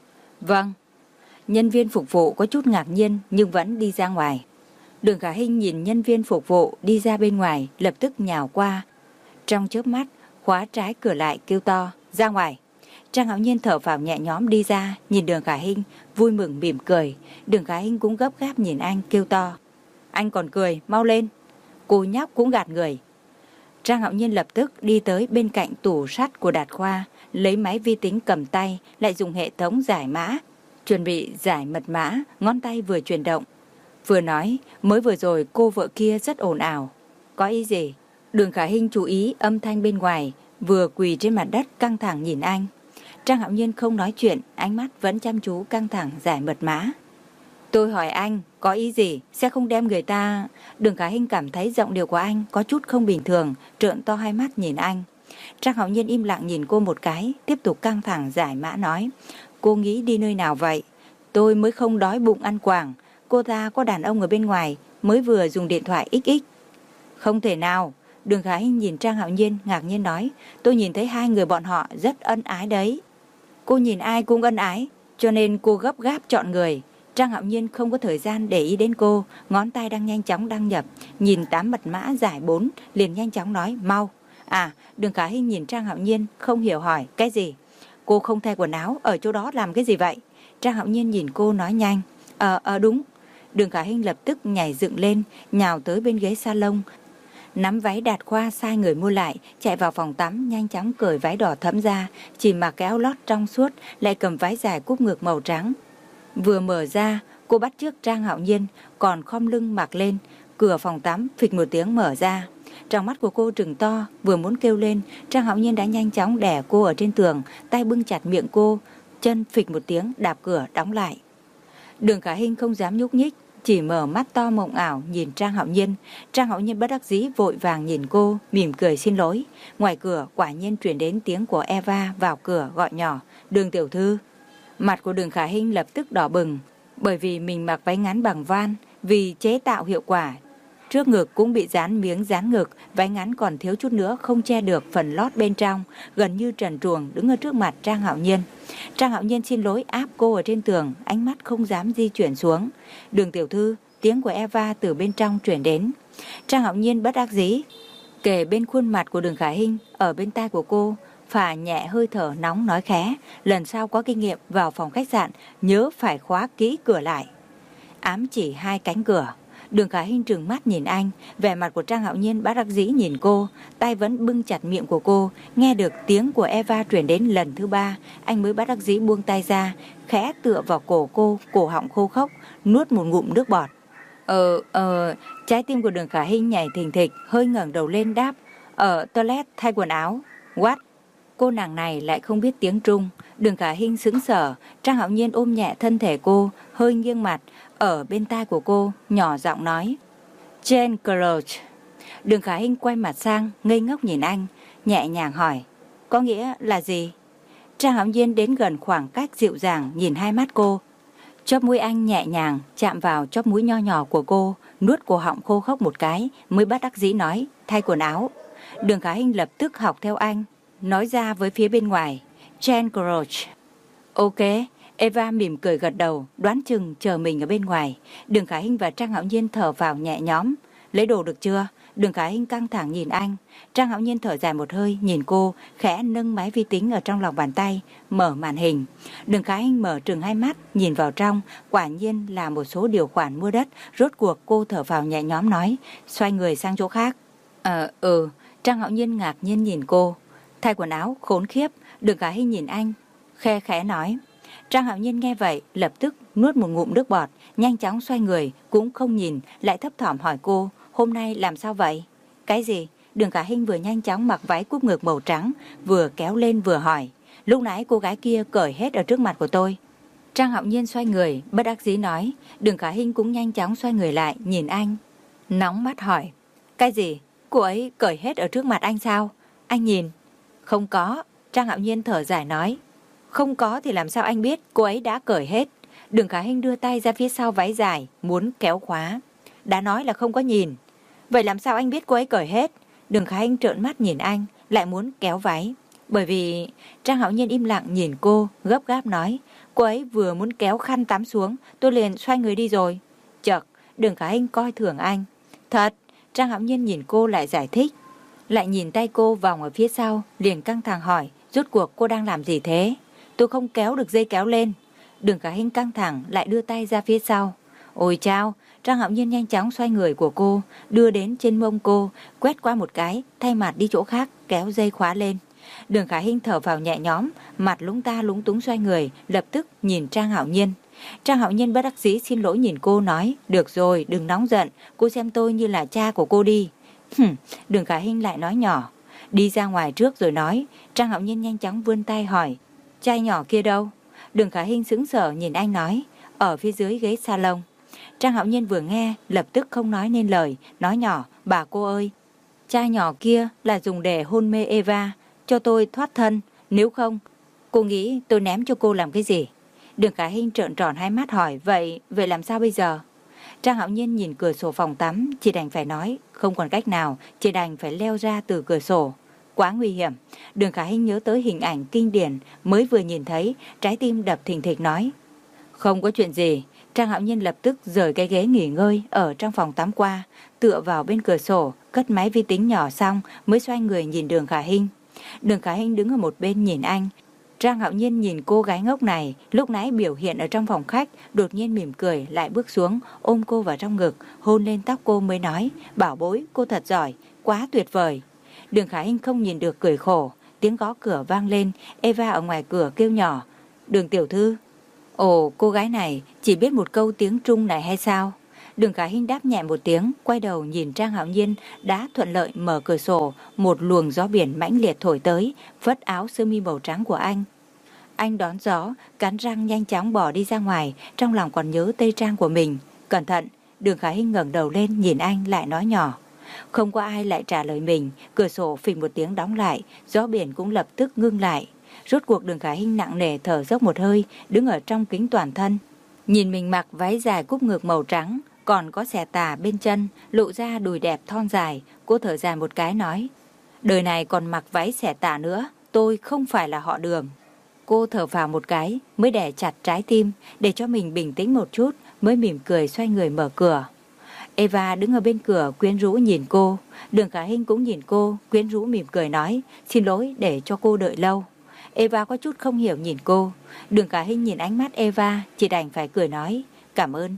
Vâng. Nhân viên phục vụ có chút ngạc nhiên nhưng vẫn đi ra ngoài. Đường Khả Hinh nhìn nhân viên phục vụ đi ra bên ngoài, lập tức nhào qua, trong chớp mắt khóa trái cửa lại kêu to, ra ngoài. Trang Hạo Nhiên thở phào nhẹ nhõm đi ra, nhìn Đường Khả Hinh, vui mừng mỉm cười. Đường Khả Hinh cũng gấp gáp nhìn anh, kêu to, anh còn cười, mau lên. Cô nhóc cũng gạt người. Trang Hạo Nhiên lập tức đi tới bên cạnh tủ sắt của Đạt Khoa, lấy máy vi tính cầm tay, lại dùng hệ thống giải mã, chuẩn bị giải mật mã, ngón tay vừa chuyển động. Vừa nói, mới vừa rồi cô vợ kia rất ồn ào. Có ý gì? Đường Khả Hinh chú ý âm thanh bên ngoài, vừa quỳ trên mặt đất căng thẳng nhìn anh. Trang Hạo Nhiên không nói chuyện, ánh mắt vẫn chăm chú căng thẳng giải mật mã. Tôi hỏi anh, có ý gì, sẽ không đem người ta... Đường Khả Hinh cảm thấy giọng điệu của anh có chút không bình thường, trợn to hai mắt nhìn anh. Trang Hạo Nhiên im lặng nhìn cô một cái, tiếp tục căng thẳng giải mã nói, cô nghĩ đi nơi nào vậy? Tôi mới không đói bụng ăn quảng, cô ta có đàn ông ở bên ngoài, mới vừa dùng điện thoại ích ích. Không thể nào. Đường Khả Hinh nhìn Trang Hạo Nhiên ngạc nhiên nói, tôi nhìn thấy hai người bọn họ rất ân ái đấy. Cô nhìn ai cũng ân ái, cho nên cô gấp gáp chọn người. Trang Hạo Nhiên không có thời gian để ý đến cô, ngón tay đang nhanh chóng đăng nhập, nhìn tám mật mã giải bốn, liền nhanh chóng nói, mau. À, Đường Khả Hinh nhìn Trang Hạo Nhiên không hiểu hỏi, cái gì? Cô không thay quần áo, ở chỗ đó làm cái gì vậy? Trang Hạo Nhiên nhìn cô nói nhanh, Ờ, ờ đúng. Đường Khả Hinh lập tức nhảy dựng lên, nhào tới bên ghế salon, nắm váy Đạt Khoa sai người mua lại, chạy vào phòng tắm, nhanh chóng cởi váy đỏ thẫm ra, chỉ mặc cái áo lót trong suốt, lại cầm váy dài cúp ngực màu trắng. Vừa mở ra, cô bắt chước Trang Hạo Nhiên, còn khom lưng mặc lên, cửa phòng tắm phịch một tiếng mở ra. Trong mắt của cô trừng to, vừa muốn kêu lên, Trang Hạo Nhiên đã nhanh chóng đè cô ở trên tường, tay bưng chặt miệng cô, chân phịch một tiếng đạp cửa đóng lại. Đường Khả Hinh không dám nhúc nhích, chỉ mở mắt to mộng ảo nhìn Trang Hạo Nhiên. Trang Hạo Nhiên bất đắc dĩ vội vàng nhìn cô, mỉm cười xin lỗi. Ngoài cửa quả nhiên truyền đến tiếng của Eva vào cửa gọi nhỏ, Đường tiểu thư. Mặt của Đường Khả Hinh lập tức đỏ bừng, bởi vì mình mặc váy ngắn bằng van, vì chế tạo hiệu quả. Trước ngực cũng bị dán miếng dán ngực, váy ngắn còn thiếu chút nữa không che được phần lót bên trong, gần như trần truồng đứng ở trước mặt Trang Hạo Nhiên. Trang Hạo Nhiên xin lỗi áp cô ở trên tường, ánh mắt không dám di chuyển xuống. Đường tiểu thư, tiếng của Eva từ bên trong chuyển đến. Trang Hạo Nhiên bất đắc dĩ kề bên khuôn mặt của Đường Khả Hinh, ở bên tai của cô phả nhẹ hơi thở nóng nói khẽ, lần sau có kinh nghiệm vào phòng khách sạn nhớ phải khóa kỹ cửa lại. Ám chỉ hai cánh cửa. Đường Khả Hinh trừng mắt nhìn anh, vẻ mặt của Trang Hạo Nhiên bất đắc dĩ nhìn cô, tay vẫn bưng chặt miệng của cô. Nghe được tiếng của Eva truyền đến lần thứ ba, anh mới bất đắc dĩ buông tay ra, khẽ tựa vào cổ cô, cổ họng khô khốc, nuốt một ngụm nước bọt. Ờ, ờ, trái tim của Đường Khả Hinh nhảy thình thịch, hơi ngẩng đầu lên đáp, ở toilet thay quần áo. What? Cô nàng này lại không biết tiếng Trung. Đường Khả Hinh sững sờ. Trang Hạo Nhiên ôm nhẹ thân thể cô, hơi nghiêng mặt, ở bên tai của cô, nhỏ giọng nói, Jane Crouch. Đường Khả Hinh quay mặt sang, ngây ngốc nhìn anh, nhẹ nhàng hỏi, có nghĩa là gì? Trang Hạo Nhiên đến gần khoảng cách dịu dàng nhìn hai mắt cô. Chóp mũi anh nhẹ nhàng chạm vào chóp mũi nho nhỏ của cô, nuốt cổ họng khô khốc một cái, mới bất đắc dĩ nói, thay quần áo. Đường Khả Hinh lập tức học theo anh, nói ra với phía bên ngoài, Jane Crouch. Ok. Eva mỉm cười gật đầu, đoán chừng chờ mình ở bên ngoài. Đường Khả Hinh và Trang Hạo Nhiên thở vào nhẹ nhõm. Lấy đồ được chưa? Đường Khả Hinh căng thẳng nhìn anh. Trang Hạo Nhiên thở dài một hơi nhìn cô, khẽ nâng máy vi tính ở trong lòng bàn tay, mở màn hình. Đường Khả Hinh mở trừng hai mắt, nhìn vào trong, quả nhiên là một số điều khoản mua đất. Rốt cuộc cô thở vào nhẹ nhõm nói, xoay người sang chỗ khác. Ờ, ừ. Trang Hạo Nhiên ngạc nhiên nhìn cô. Thay quần áo, khốn khiếp. Đường Khả Hinh nhìn anh, khe khẽ nói. Trang Hạo Nhiên nghe vậy, lập tức nuốt một ngụm nước bọt, nhanh chóng xoay người, cũng không nhìn, lại thấp thỏm hỏi cô, hôm nay làm sao vậy? Cái gì? Đường Khả Hinh vừa nhanh chóng mặc váy cúp ngực màu trắng, vừa kéo lên vừa hỏi. Lúc nãy cô gái kia cởi hết ở trước mặt của tôi. Trang Hạo Nhiên xoay người, bất đắc dĩ nói. Đường Khả Hinh cũng nhanh chóng xoay người lại, nhìn anh, nóng mắt hỏi. Cái gì? Cô ấy cởi hết ở trước mặt anh sao? Anh nhìn. Không có. Trang Hạo Nhiên thở dài nói. Không có thì làm sao anh biết cô ấy đã cởi hết? Đường Khả Hinh đưa tay ra phía sau váy dài, muốn kéo khóa. Đã nói là không có nhìn. Vậy làm sao anh biết cô ấy cởi hết? Đường Khả Hinh trợn mắt nhìn anh, lại muốn kéo váy. Bởi vì... Trang Hạo Nhiên im lặng nhìn cô, gấp gáp nói. Cô ấy vừa muốn kéo khăn tắm xuống, tôi liền xoay người đi rồi. Chật, Đường Khả Hinh coi thường anh. Thật, Trang Hạo Nhiên nhìn cô lại giải thích. Lại nhìn tay cô vòng ở phía sau, liền căng thẳng hỏi, rốt cuộc cô đang làm gì thế? Tôi không kéo được dây kéo lên. Đường Khả Hinh căng thẳng lại đưa tay ra phía sau. Ôi chao! Trang Hạo Nhiên nhanh chóng xoay người của cô, đưa đến trên mông cô, quét qua một cái, thay mặt đi chỗ khác, kéo dây khóa lên. Đường Khả Hinh thở vào nhẹ nhõm, mặt lúng ta lúng túng xoay người, lập tức nhìn Trang Hạo Nhiên. Trang Hạo Nhiên bất đắc dĩ xin lỗi nhìn cô nói, được rồi, đừng nóng giận, cô xem tôi như là cha của cô đi. Hừm, Đường Khả Hinh lại nói nhỏ, đi ra ngoài trước rồi nói. Trang Hạo Nhiên nhanh chóng vươn tay hỏi, trai nhỏ kia đâu? Đường Khả Hinh sững sờ nhìn anh nói, ở phía dưới ghế salon. Trang Hạo Nhiên vừa nghe, lập tức không nói nên lời, nói nhỏ, bà cô ơi, trai nhỏ kia là dùng để hôn mê Eva, cho tôi thoát thân, nếu không, cô nghĩ tôi ném cho cô làm cái gì? Đường Khả Hinh trợn tròn hai mắt hỏi, vậy, vậy làm sao bây giờ? Trang Hạo Nhiên nhìn cửa sổ phòng tắm, chỉ đành phải nói, không còn cách nào, chỉ đành phải leo ra từ cửa sổ. Quá nguy hiểm. Đường Khả Hinh nhớ tới hình ảnh kinh điển mới vừa nhìn thấy, trái tim đập thình thịch nói. Không có chuyện gì. Trang Hạo Nhiên lập tức rời cái ghế nghỉ ngơi ở trong phòng tắm qua, tựa vào bên cửa sổ, cất máy vi tính nhỏ xong mới xoay người nhìn Đường Khả Hinh. Đường Khả Hinh đứng ở một bên nhìn anh. Trang Hạo Nhiên nhìn cô gái ngốc này, lúc nãy biểu hiện ở trong phòng khách, đột nhiên mỉm cười, lại bước xuống, ôm cô vào trong ngực, hôn lên tóc cô mới nói, bảo bối, cô thật giỏi, quá tuyệt vời. Đường Khả Hinh không nhìn được cười khổ, tiếng gõ cửa vang lên, Eva ở ngoài cửa kêu nhỏ, Đường tiểu thư. Ồ, cô gái này chỉ biết một câu tiếng Trung này hay sao? Đường Khả Hinh đáp nhẹ một tiếng, quay đầu nhìn Trang Hạo Nhiên đã thuận lợi mở cửa sổ, một luồng gió biển mãnh liệt thổi tới, phất áo sơ mi màu trắng của anh. Anh đón gió, cắn răng nhanh chóng bỏ đi ra ngoài, trong lòng còn nhớ tây trang của mình. Cẩn thận, Đường Khả Hinh ngẩng đầu lên nhìn anh lại nói nhỏ. Không có ai lại trả lời mình, cửa sổ phình một tiếng đóng lại, gió biển cũng lập tức ngưng lại. Rốt cuộc Đường Khả Hinh nặng nề thở dốc một hơi, đứng ở trong kính toàn thân. Nhìn mình mặc váy dài cúp ngực màu trắng, còn có xẻ tà bên chân, lộ ra đùi đẹp thon dài, cô thở dài một cái nói. Đời này còn mặc váy xẻ tà nữa, tôi không phải là họ Đường. Cô thở vào một cái, mới đè chặt trái tim, để cho mình bình tĩnh một chút, mới mỉm cười xoay người mở cửa. Eva đứng ở bên cửa quyến rũ nhìn cô. Đường Khả Hinh cũng nhìn cô, quyến rũ mỉm cười nói, xin lỗi để cho cô đợi lâu. Eva có chút không hiểu nhìn cô. Đường Khả Hinh nhìn ánh mắt Eva, chỉ đành phải cười nói, cảm ơn.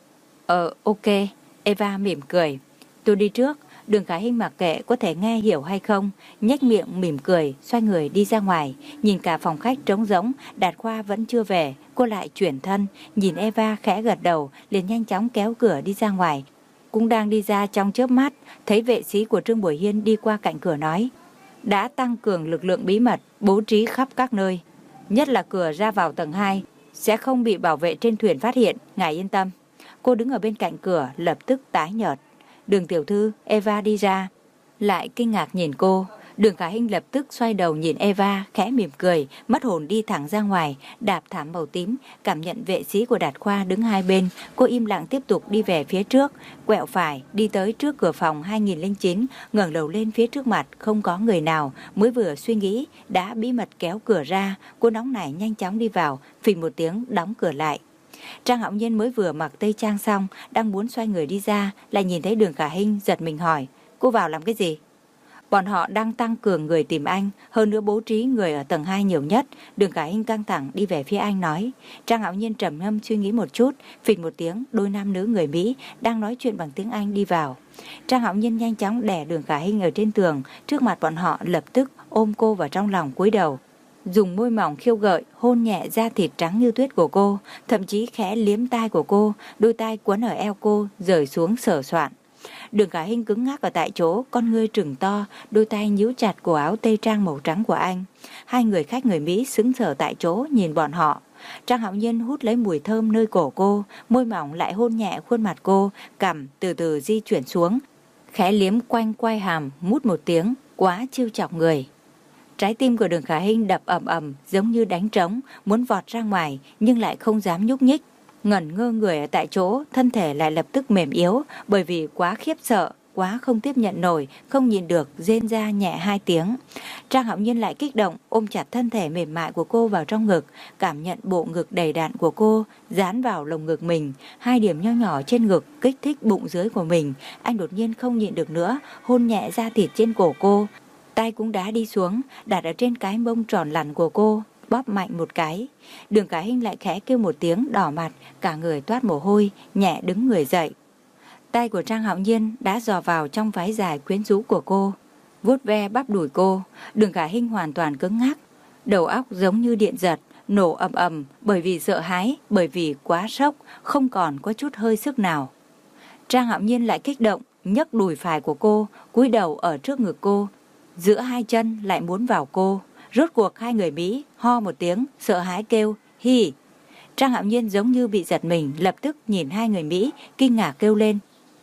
Ờ, ok. Eva mỉm cười. Tôi đi trước. Đường Khả Hinh mặc kệ có thể nghe hiểu hay không, nhếch miệng mỉm cười, xoay người đi ra ngoài. Nhìn cả phòng khách trống rỗng, Đạt Khoa vẫn chưa về, cô lại chuyển thân, nhìn Eva khẽ gật đầu, liền nhanh chóng kéo cửa đi ra ngoài. Cũng đang đi ra trong chớp mắt, thấy vệ sĩ của Trương Bội Hiên đi qua cạnh cửa nói, đã tăng cường lực lượng bí mật, bố trí khắp các nơi, nhất là cửa ra vào tầng hai, sẽ không bị bảo vệ trên thuyền phát hiện, ngài yên tâm. Cô đứng ở bên cạnh cửa, lập tức tái nhợt. Đường tiểu thư, Eva đi ra, lại kinh ngạc nhìn cô. Đường Khả Hinh lập tức xoay đầu nhìn Eva, khẽ mỉm cười, mất hồn đi thẳng ra ngoài, đạp thảm màu tím, cảm nhận vệ sĩ của Đạt Khoa đứng hai bên. Cô im lặng tiếp tục đi về phía trước, quẹo phải, đi tới trước cửa phòng hai nghìn lẻ chín, ngẩng đầu lên phía trước mặt, không có người nào. Mới vừa suy nghĩ, đã bí mật kéo cửa ra, cô nóng nảy nhanh chóng đi vào, phình một tiếng đóng cửa lại. Trang Hạo Nhiên mới vừa mặc tây trang xong, đang muốn xoay người đi ra, lại nhìn thấy Đường Khả Hinh, giật mình hỏi, cô vào làm cái gì? Bọn họ đang tăng cường người tìm anh, hơn nữa bố trí người ở tầng hai nhiều nhất. Đường Khả Hinh căng thẳng đi về phía anh nói. Trang Hạo Nhiên trầm ngâm suy nghĩ một chút, phịch một tiếng, đôi nam nữ người Mỹ đang nói chuyện bằng tiếng Anh đi vào. Trang Hạo Nhiên nhanh chóng đè Đường Khả Hinh ở trên tường, trước mặt bọn họ lập tức ôm cô vào trong lòng cúi đầu. Dùng môi mỏng khiêu gợi, hôn nhẹ da thịt trắng như tuyết của cô, thậm chí khẽ liếm tai của cô, đôi tai quấn ở eo cô, rời xuống sờ soạn. Đường Khả Hinh cứng ngắc ở tại chỗ, con ngươi trừng to, đôi tay nhíu chặt cổ áo tây trang màu trắng của anh. Hai người khách người Mỹ sững sờ tại chỗ nhìn bọn họ. Trang Hạo Nhiên hút lấy mùi thơm nơi cổ cô, môi mỏng lại hôn nhẹ khuôn mặt cô, cằm từ từ di chuyển xuống, khẽ liếm quanh quai hàm, mút một tiếng, quá chiêu chọc người. Trái tim của Đường Khả Hinh đập ầm ầm giống như đánh trống, muốn vọt ra ngoài nhưng lại không dám nhúc nhích. Ngẩn ngơ người ở tại chỗ, thân thể lại lập tức mềm yếu, bởi vì quá khiếp sợ, quá không tiếp nhận nổi, không nhìn được, rên ra nhẹ hai tiếng. Trang Hạo Nhiên lại kích động, ôm chặt thân thể mềm mại của cô vào trong ngực, cảm nhận bộ ngực đầy đặn của cô, dán vào lồng ngực mình, hai điểm nho nhỏ trên ngực kích thích bụng dưới của mình. Anh đột nhiên không nhịn được nữa, hôn nhẹ da thịt trên cổ cô, tay cũng đá đi xuống, đặt ở trên cái mông tròn lằn của cô, bóp mạnh một cái. Đường Khả Hinh lại khẽ kêu một tiếng, đỏ mặt, cả người toát mồ hôi, nhẹ đứng người dậy. Tay của Trang Hạo Nhiên đã dò vào trong váy dài quyến rũ của cô, vuốt ve bắp đùi cô. Đường Khả Hinh hoàn toàn cứng ngắc, đầu óc giống như điện giật, nổ ầm ầm, bởi vì sợ hãi, bởi vì quá sốc, không còn có chút hơi sức nào. Trang Hạo Nhiên lại kích động, nhấc đùi phải của cô, cúi đầu ở trước ngực cô, giữa hai chân lại muốn vào cô. Rốt cuộc hai người Mỹ ho một tiếng, sợ hãi kêu hi. Trang Hạo Nhiên giống như bị giật mình, lập tức nhìn hai người Mỹ, kinh ngạc kêu lên,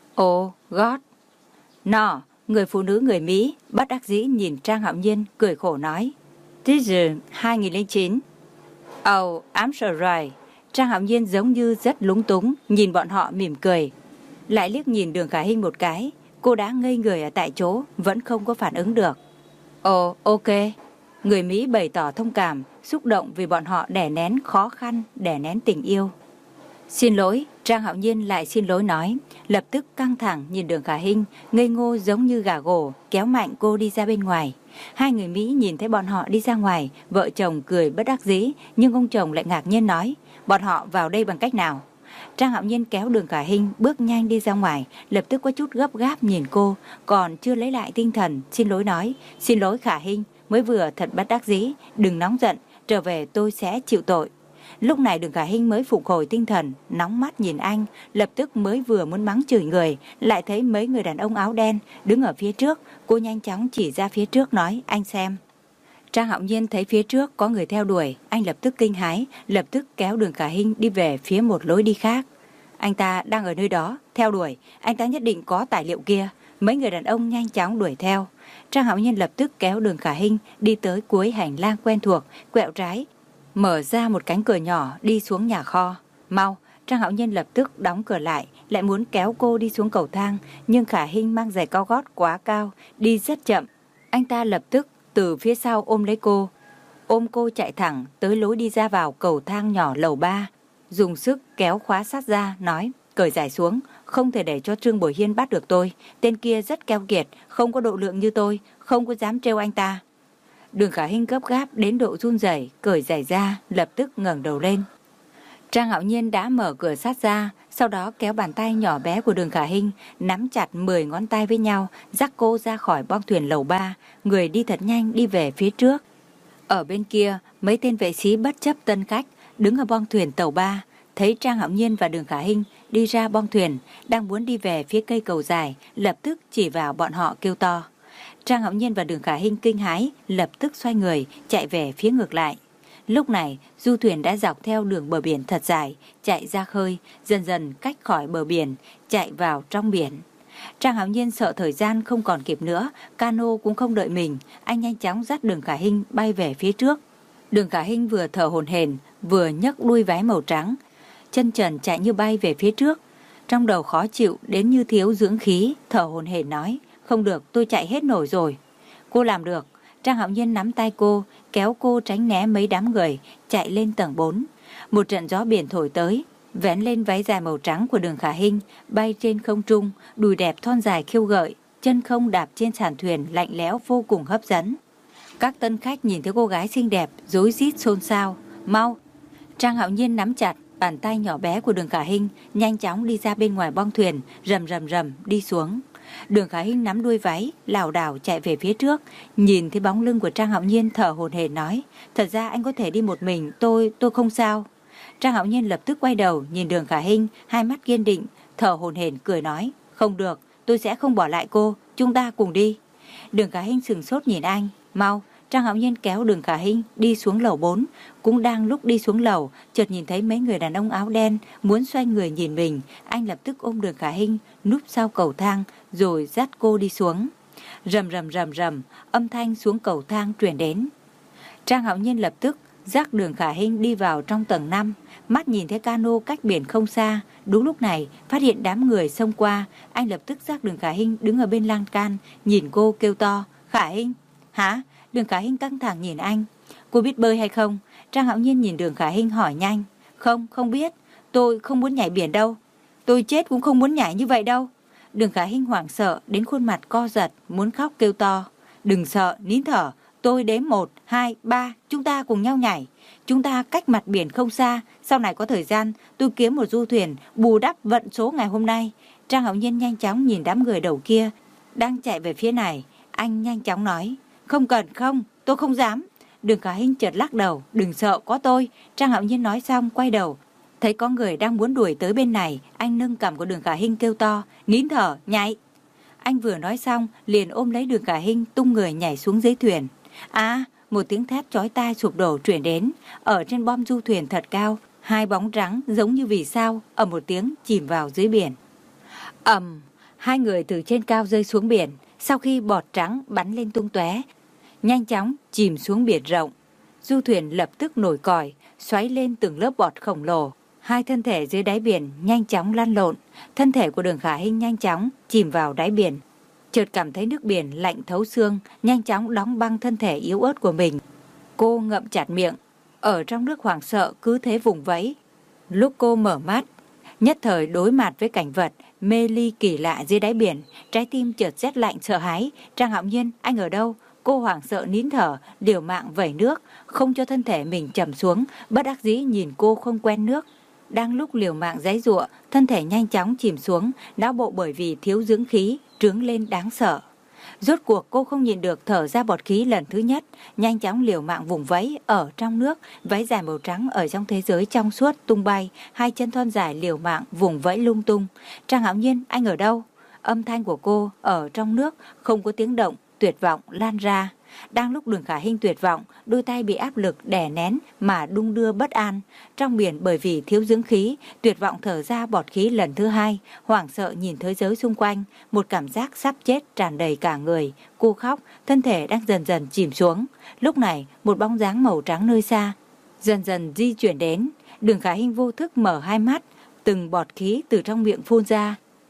oh God. No, người phụ nữ người Mỹ bất đắc dĩ nhìn Trang Hạo Nhiên, cười khổ nói, This is hai nghìn lẻ chín. Oh, I'm sorry. Trang Hạo Nhiên giống như rất lúng túng, nhìn bọn họ mỉm cười, lại liếc nhìn Đường Khả Hinh một cái. Cô đã ngây người ở tại chỗ, vẫn không có phản ứng được. Ồ, oh, ok. Người Mỹ bày tỏ thông cảm, xúc động vì bọn họ đè nén khó khăn, đè nén tình yêu. Xin lỗi, Trang Hạo Nhiên lại xin lỗi nói, lập tức căng thẳng nhìn Đường Khả Hinh, ngây ngô giống như gà gỗ, kéo mạnh cô đi ra bên ngoài. Hai người Mỹ nhìn thấy bọn họ đi ra ngoài, vợ chồng cười bất đắc dĩ, nhưng ông chồng lại ngạc nhiên nói, bọn họ vào đây bằng cách nào? Trang Hạo Nhiên kéo Đường Khả Hinh bước nhanh đi ra ngoài, lập tức có chút gấp gáp nhìn cô, còn chưa lấy lại tinh thần, xin lỗi nói, xin lỗi Khả Hinh, mới vừa thật bất đắc dĩ, đừng nóng giận, trở về tôi sẽ chịu tội. Lúc này Đường Khả Hinh mới phục hồi tinh thần, nóng mắt nhìn anh, lập tức mới vừa muốn mắng chửi người, lại thấy mấy người đàn ông áo đen đứng ở phía trước, cô nhanh chóng chỉ ra phía trước nói, anh xem. Trang Hạo Nhiên thấy phía trước có người theo đuổi, anh lập tức kinh hãi, lập tức kéo Đường Khả Hinh đi về phía một lối đi khác. Anh ta đang ở nơi đó, theo đuổi, anh ta nhất định có tài liệu kia. Mấy người đàn ông nhanh chóng đuổi theo. Trang Hạo Nhiên lập tức kéo Đường Khả Hinh đi tới cuối hành lang quen thuộc, quẹo trái, mở ra một cánh cửa nhỏ đi xuống nhà kho. Mau, Trang Hạo Nhiên lập tức đóng cửa lại, lại muốn kéo cô đi xuống cầu thang, nhưng Khả Hinh mang giày cao gót quá cao, đi rất chậm. Anh ta lập tức từ phía sau ôm lấy cô, ôm cô chạy thẳng tới lối đi ra vào cầu thang nhỏ lầu ba, dùng sức kéo khóa sắt ra, nói, cởi giày xuống, không thể để cho Trương Bội Hiên bắt được tôi. Tên kia rất keo kiệt, không có độ lượng như tôi, không có dám trêu anh ta. Đường Khả Hinh gấp gáp đến độ run rẩy, cởi giày ra, lập tức ngẩng đầu lên. Trang Hạo Nhiên đã mở cửa sát ra, sau đó kéo bàn tay nhỏ bé của Đường Khả Hinh, nắm chặt mười ngón tay với nhau, dắt cô ra khỏi boong thuyền lầu ba, người đi thật nhanh đi về phía trước. Ở bên kia, mấy tên vệ sĩ bất chấp tân khách, đứng ở boong thuyền tàu ba, thấy Trang Hạo Nhiên và Đường Khả Hinh đi ra boong thuyền, đang muốn đi về phía cây cầu dài, lập tức chỉ vào bọn họ kêu to. Trang Hạo Nhiên và Đường Khả Hinh kinh hãi, lập tức xoay người, chạy về phía ngược lại. Lúc này, du thuyền đã dọc theo đường bờ biển thật dài, chạy ra khơi, dần dần cách khỏi bờ biển, chạy vào trong biển. Trang Hạo Nhiên sợ thời gian không còn kịp nữa, cano cũng không đợi mình, anh nhanh chóng dắt Đường Khả Hinh bay về phía trước. Đường Khả Hinh vừa thở hổn hển, vừa nhấc đuôi váy màu trắng, chân trần chạy như bay về phía trước. Trong đầu khó chịu đến như thiếu dưỡng khí, thở hổn hển nói, không được, tôi chạy hết nổi rồi. Cô làm được. Trang Hạo Nhiên nắm tay cô, kéo cô tránh né mấy đám người, chạy lên tầng bốn. Một trận gió biển thổi tới, vén lên váy dài màu trắng của Đường Khả Hinh, bay trên không trung, đùi đẹp thon dài khiêu gợi, chân không đạp trên sàn thuyền lạnh lẽo vô cùng hấp dẫn. Các tân khách nhìn thấy cô gái xinh đẹp, rối rít xôn xao. Mau! Trang Hạo Nhiên nắm chặt bàn tay nhỏ bé của Đường Khả Hinh, nhanh chóng đi ra bên ngoài boong thuyền, rầm rầm rầm đi xuống. Đường Khả Hinh nắm đuôi váy, lảo đảo chạy về phía trước, nhìn thấy bóng lưng của Trang Hạo Nhiên thở hổn hển nói, thật ra anh có thể đi một mình, tôi, tôi không sao. Trang Hạo Nhiên lập tức quay đầu, nhìn Đường Khả Hinh, hai mắt kiên định, thở hổn hển cười nói, không được, tôi sẽ không bỏ lại cô, chúng ta cùng đi. Đường Khả Hinh sừng sốt nhìn anh, mau. Trang Hạo Nhiên kéo Đường Khả Hinh đi xuống lầu bốn, cũng đang lúc đi xuống lầu, chợt nhìn thấy mấy người đàn ông áo đen muốn xoay người nhìn mình, anh lập tức ôm Đường Khả Hinh núp sau cầu thang rồi dắt cô đi xuống. Rầm rầm rầm rầm, âm thanh xuống cầu thang truyền đến. Trang Hạo Nhiên lập tức dắt Đường Khả Hinh đi vào trong tầng năm, mắt nhìn thấy cano cách biển không xa, đúng lúc này phát hiện đám người xông qua, anh lập tức dắt Đường Khả Hinh đứng ở bên lan can, nhìn cô kêu to, Khả Hinh, hả? Đường Khả Hinh căng thẳng nhìn anh. Cô biết bơi hay không? Trang Hạo Nhiên nhìn Đường Khả Hinh hỏi nhanh. Không, không biết. Tôi không muốn nhảy biển đâu. Tôi chết cũng không muốn nhảy như vậy đâu. Đường Khả Hinh hoảng sợ đến khuôn mặt co giật, muốn khóc kêu to. Đừng sợ, nín thở. Tôi đếm một, hai, ba, chúng ta cùng nhau nhảy. Chúng ta cách mặt biển không xa. Sau này có thời gian, tôi kiếm một du thuyền bù đắp vận số ngày hôm nay. Trang Hạo Nhiên nhanh chóng nhìn đám người đầu kia đang chạy về phía này. Anh nhanh chóng nói. Không cần, không, tôi không dám. Đường Khả Hinh chợt lắc đầu, đừng sợ, có tôi. Trang Hạo Nhiên nói xong quay đầu, thấy có người đang muốn đuổi tới bên này, anh nâng cằm của Đường Khả Hinh kêu to, nín thở, nhảy. Anh vừa nói xong, liền ôm lấy Đường Khả Hinh tung người nhảy xuống dưới thuyền. À, một tiếng thét chói tai sụp đổ truyền đến, ở trên bom du thuyền thật cao, hai bóng trắng giống như vì sao, ở một tiếng chìm vào dưới biển. Ầm, hai người từ trên cao rơi xuống biển, sau khi bọt trắng bắn lên tung tóe, nhanh chóng chìm xuống biển rộng. Du thuyền lập tức nổi còi, xoáy lên từng lớp bọt khổng lồ. Hai thân thể dưới đáy biển nhanh chóng lăn lộn. Thân thể của Đường Khả Hinh nhanh chóng chìm vào đáy biển. Chợt cảm thấy nước biển lạnh thấu xương, nhanh chóng đóng băng thân thể yếu ớt của mình. Cô ngậm chặt miệng, ở trong nước hoảng sợ cứ thế vùng vẫy. Lúc cô mở mắt, nhất thời đối mặt với cảnh vật mê ly kỳ lạ dưới đáy biển, trái tim chợt rét lạnh sợ hãi. Trang Hạo Nhiên, anh ở đâu? Cô hoảng sợ nín thở, liều mạng vẩy nước, không cho thân thể mình trầm xuống, bất đắc dĩ nhìn cô không quen nước. Đang lúc liều mạng giãy giụa, thân thể nhanh chóng chìm xuống, não bộ bởi vì thiếu dưỡng khí, trướng lên đáng sợ. Rốt cuộc cô không nhịn được thở ra bọt khí lần thứ nhất, nhanh chóng liều mạng vùng vẫy ở trong nước, váy dài màu trắng ở trong thế giới trong suốt tung bay, hai chân thon dài liều mạng vùng vẫy lung tung. Trang Hạo Nhiên, anh ở đâu? Âm thanh của cô ở trong nước không có tiếng động, tuyệt vọng lan ra. Đang lúc Đường Khả Hinh tuyệt vọng, đôi tay bị áp lực đè nén mà đung đưa bất an. Trong biển bởi vì thiếu dưỡng khí, tuyệt vọng thở ra bọt khí lần thứ hai, hoảng sợ nhìn thế giới xung quanh, một cảm giác sắp chết tràn đầy cả người. Cô khóc, thân thể đang dần dần chìm xuống. Lúc này, một bóng dáng màu trắng nơi xa dần dần di chuyển đến. Đường Khả Hinh vô thức mở hai mắt, từng bọt khí từ trong miệng phun ra.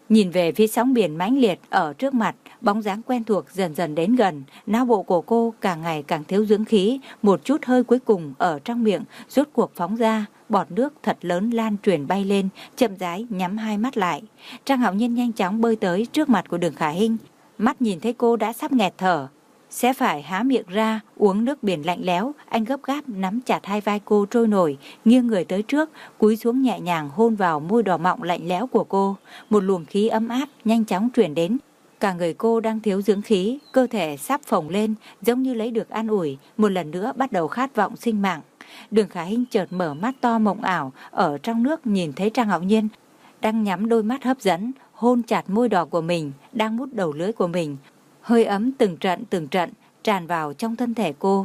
Nhìn về phía sóng biển mãnh liệt ở trước mặt, bóng dáng quen thuộc dần dần đến gần, não bộ của cô càng ngày càng thiếu dưỡng khí, một chút hơi cuối cùng ở trong miệng rốt cuộc phóng ra, bọt nước thật lớn lan truyền bay lên, chậm rãi nhắm hai mắt lại. Trang Hạo Nhiên nhanh chóng bơi tới trước mặt của Đường Khả Hinh, mắt nhìn thấy cô đã sắp nghẹt thở, sẽ phải há miệng ra uống nước biển lạnh lẽo, anh gấp gáp nắm chặt hai vai cô trôi nổi, nghiêng người tới trước, cúi xuống nhẹ nhàng hôn vào môi đỏ mọng lạnh lẽo của cô. Một luồng khí ấm áp nhanh chóng truyền đến, cả người cô đang thiếu dưỡng khí, cơ thể sắp phồng lên, giống như lấy được an ủi, một lần nữa bắt đầu khát vọng sinh mạng. Đường Khả Hinh chợt mở mắt to mộng ảo, ở trong nước nhìn thấy Trang Hạo Nhiên đang nhắm đôi mắt hấp dẫn, hôn chặt môi đỏ của mình, đang mút đầu lưỡi của mình. Hơi ấm từng trận từng trận tràn vào trong thân thể cô.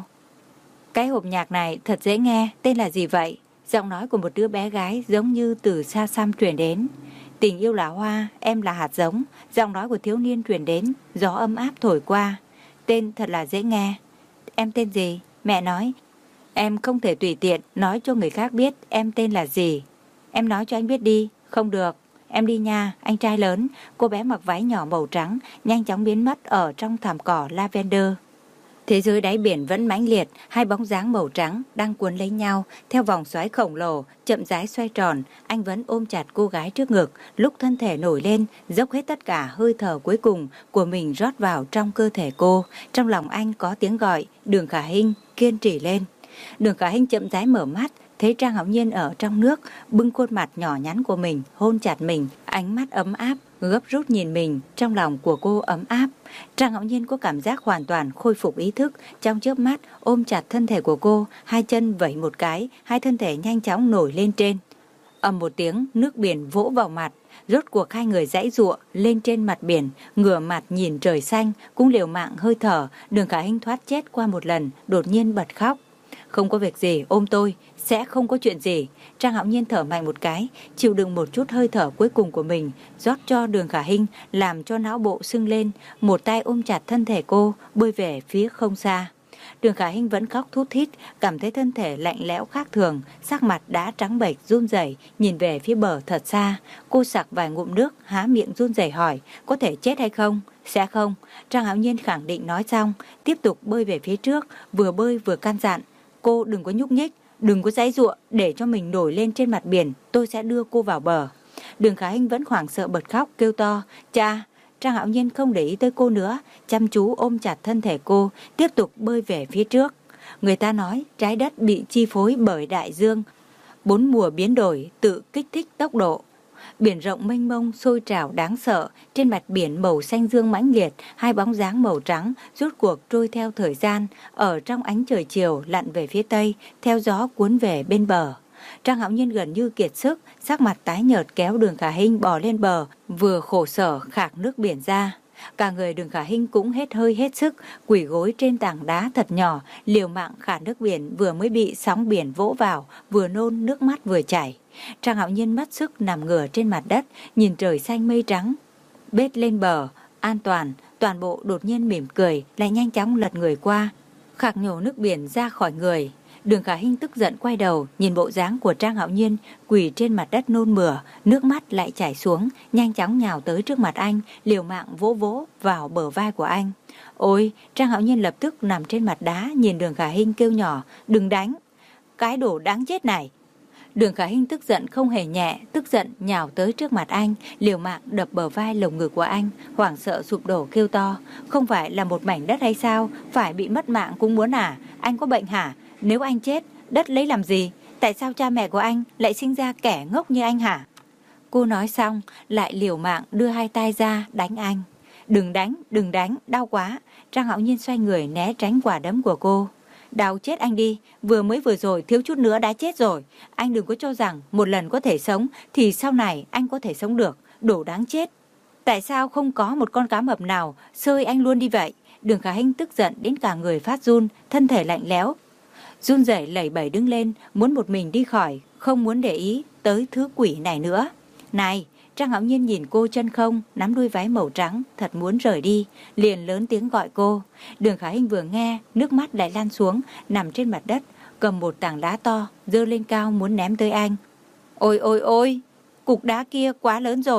Cái hộp nhạc này thật dễ nghe, tên là gì vậy? Giọng nói của một đứa bé gái giống như từ xa xăm truyền đến. Tình yêu là hoa, em là hạt giống. Giọng nói của thiếu niên truyền đến, gió ấm áp thổi qua. Tên thật là dễ nghe. Em tên gì? Mẹ nói em không thể tùy tiện nói cho người khác biết em tên là gì. Em nói cho anh biết đi. Không được, em đi nha, anh trai lớn. Cô bé mặc váy nhỏ màu trắng nhanh chóng biến mất ở trong thảm cỏ lavender. Thế giới đáy biển vẫn mãnh liệt, hai bóng dáng màu trắng đang cuốn lấy nhau theo vòng xoáy khổng lồ, chậm rãi xoay tròn. Anh vẫn ôm chặt cô gái trước ngực, lúc thân thể nổi lên, dốc hết tất cả hơi thở cuối cùng của mình rót vào trong cơ thể cô. Trong lòng anh có tiếng gọi, Đường Khả Hinh, kiên trì lên. Đường Khả Hinh chậm rãi mở mắt, thấy Trang Hạo Nhiên ở trong nước, bưng khuôn mặt nhỏ nhắn của mình, hôn chặt mình, ánh mắt ấm áp, gấp rút nhìn mình, trong lòng của cô ấm áp. Trang Hạo Nhiên có cảm giác hoàn toàn khôi phục ý thức, trong chớp mắt ôm chặt thân thể của cô, hai chân vẩy một cái, hai thân thể nhanh chóng nổi lên trên. Ầm một tiếng, nước biển vỗ vào mặt, rốt cuộc hai người giãy giụa lên trên mặt biển, ngửa mặt nhìn trời xanh, cũng liều mạng hơi thở. Đường Khả Hinh thoát chết qua một lần, đột nhiên bật khóc. Không có việc gì, ôm tôi, sẽ không có chuyện gì. Trang Hạo Nhiên thở mạnh một cái, chịu đựng một chút hơi thở cuối cùng của mình, rót cho Đường Khả Hinh, làm cho não bộ sưng lên, một tay ôm chặt thân thể cô, bơi về phía không xa. Đường Khả Hinh vẫn khóc thút thít, cảm thấy thân thể lạnh lẽo khác thường, sắc mặt đã trắng bệch run rẩy, nhìn về phía bờ thật xa. Cô sặc vài ngụm nước, há miệng run rẩy hỏi, có thể chết hay không? Sẽ không. Trang Hạo Nhiên khẳng định nói xong, tiếp tục bơi về phía trước, vừa bơi vừa căn dặn, cô đừng có nhúc nhích, đừng có giãy giụa, để cho mình nổi lên trên mặt biển, tôi sẽ đưa cô vào bờ. Đường Khả Hinh vẫn hoảng sợ bật khóc kêu to, cha. Trang Hạo Nhiên không để ý tới cô nữa, chăm chú ôm chặt thân thể cô, tiếp tục bơi về phía trước. Người ta nói trái đất bị chi phối bởi đại dương, bốn mùa biến đổi tự kích thích tốc độ. Biển rộng mênh mông sôi trào đáng sợ, trên mặt biển màu xanh dương mãnh liệt, hai bóng dáng màu trắng rốt cuộc trôi theo thời gian, ở trong ánh trời chiều lặn về phía tây, theo gió cuốn về bên bờ. Trang Hạo Nhiên gần như kiệt sức, sắc mặt tái nhợt kéo Đường Khả Hinh bò lên bờ, vừa khổ sở khạc nước biển ra. Cả người Đường Khả Hinh cũng hết hơi hết sức, quỳ gối trên tảng đá thật nhỏ, liều mạng khả nước biển vừa mới bị sóng biển vỗ vào, vừa nôn nước mắt vừa chảy. Trang Hạo Nhiên mất sức nằm ngửa trên mặt đất, nhìn trời xanh mây trắng. Bết lên bờ, an toàn, toàn bộ đột nhiên mỉm cười, lại nhanh chóng lật người qua, khạc nhổ nước biển ra khỏi người. Đường Khả Hinh tức giận quay đầu, nhìn bộ dáng của Trang Hạo Nhiên quỳ trên mặt đất nôn mửa, nước mắt lại chảy xuống, nhanh chóng nhào tới trước mặt anh, liều mạng vỗ vỗ vào bờ vai của anh. Ôi, Trang Hạo Nhiên lập tức nằm trên mặt đá, nhìn Đường Khả Hinh kêu nhỏ, đừng đánh, cái đồ đáng chết này. Đường Khả Hinh tức giận không hề nhẹ, tức giận nhào tới trước mặt anh, liều mạng đập bờ vai lồng ngực của anh, hoảng sợ sụp đổ kêu to, không phải là một mảnh đất hay sao, phải bị mất mạng cũng muốn à, anh có bệnh hả? Nếu anh chết, đất lấy làm gì? Tại sao cha mẹ của anh lại sinh ra kẻ ngốc như anh hả? Cô nói xong, lại liều mạng đưa hai tay ra đánh anh. Đừng đánh, đừng đánh, đau quá. Trang Hạo Nhiên xoay người né tránh quả đấm của cô. Đau chết anh đi, vừa mới vừa rồi thiếu chút nữa đã chết rồi. Anh đừng có cho rằng một lần có thể sống thì sau này anh có thể sống được, đồ đáng chết. Tại sao không có một con cá mập nào xơi anh luôn đi vậy? Đường Khả Hinh tức giận đến cả người phát run, thân thể lạnh lẽo, run rẩy lẩy bẩy đứng lên, muốn một mình đi khỏi, không muốn để ý tới thứ quỷ này nữa. Này, Trang Hạo Nhiên nhìn cô chân không, nắm đuôi váy màu trắng, thật muốn rời đi, liền lớn tiếng gọi cô. Đường Khả Hinh vừa nghe, nước mắt lại lan xuống, nằm trên mặt đất, cầm một tảng đá to, giơ lên cao muốn ném tới anh. Ôi ôi ôi, cục đá kia quá lớn rồi,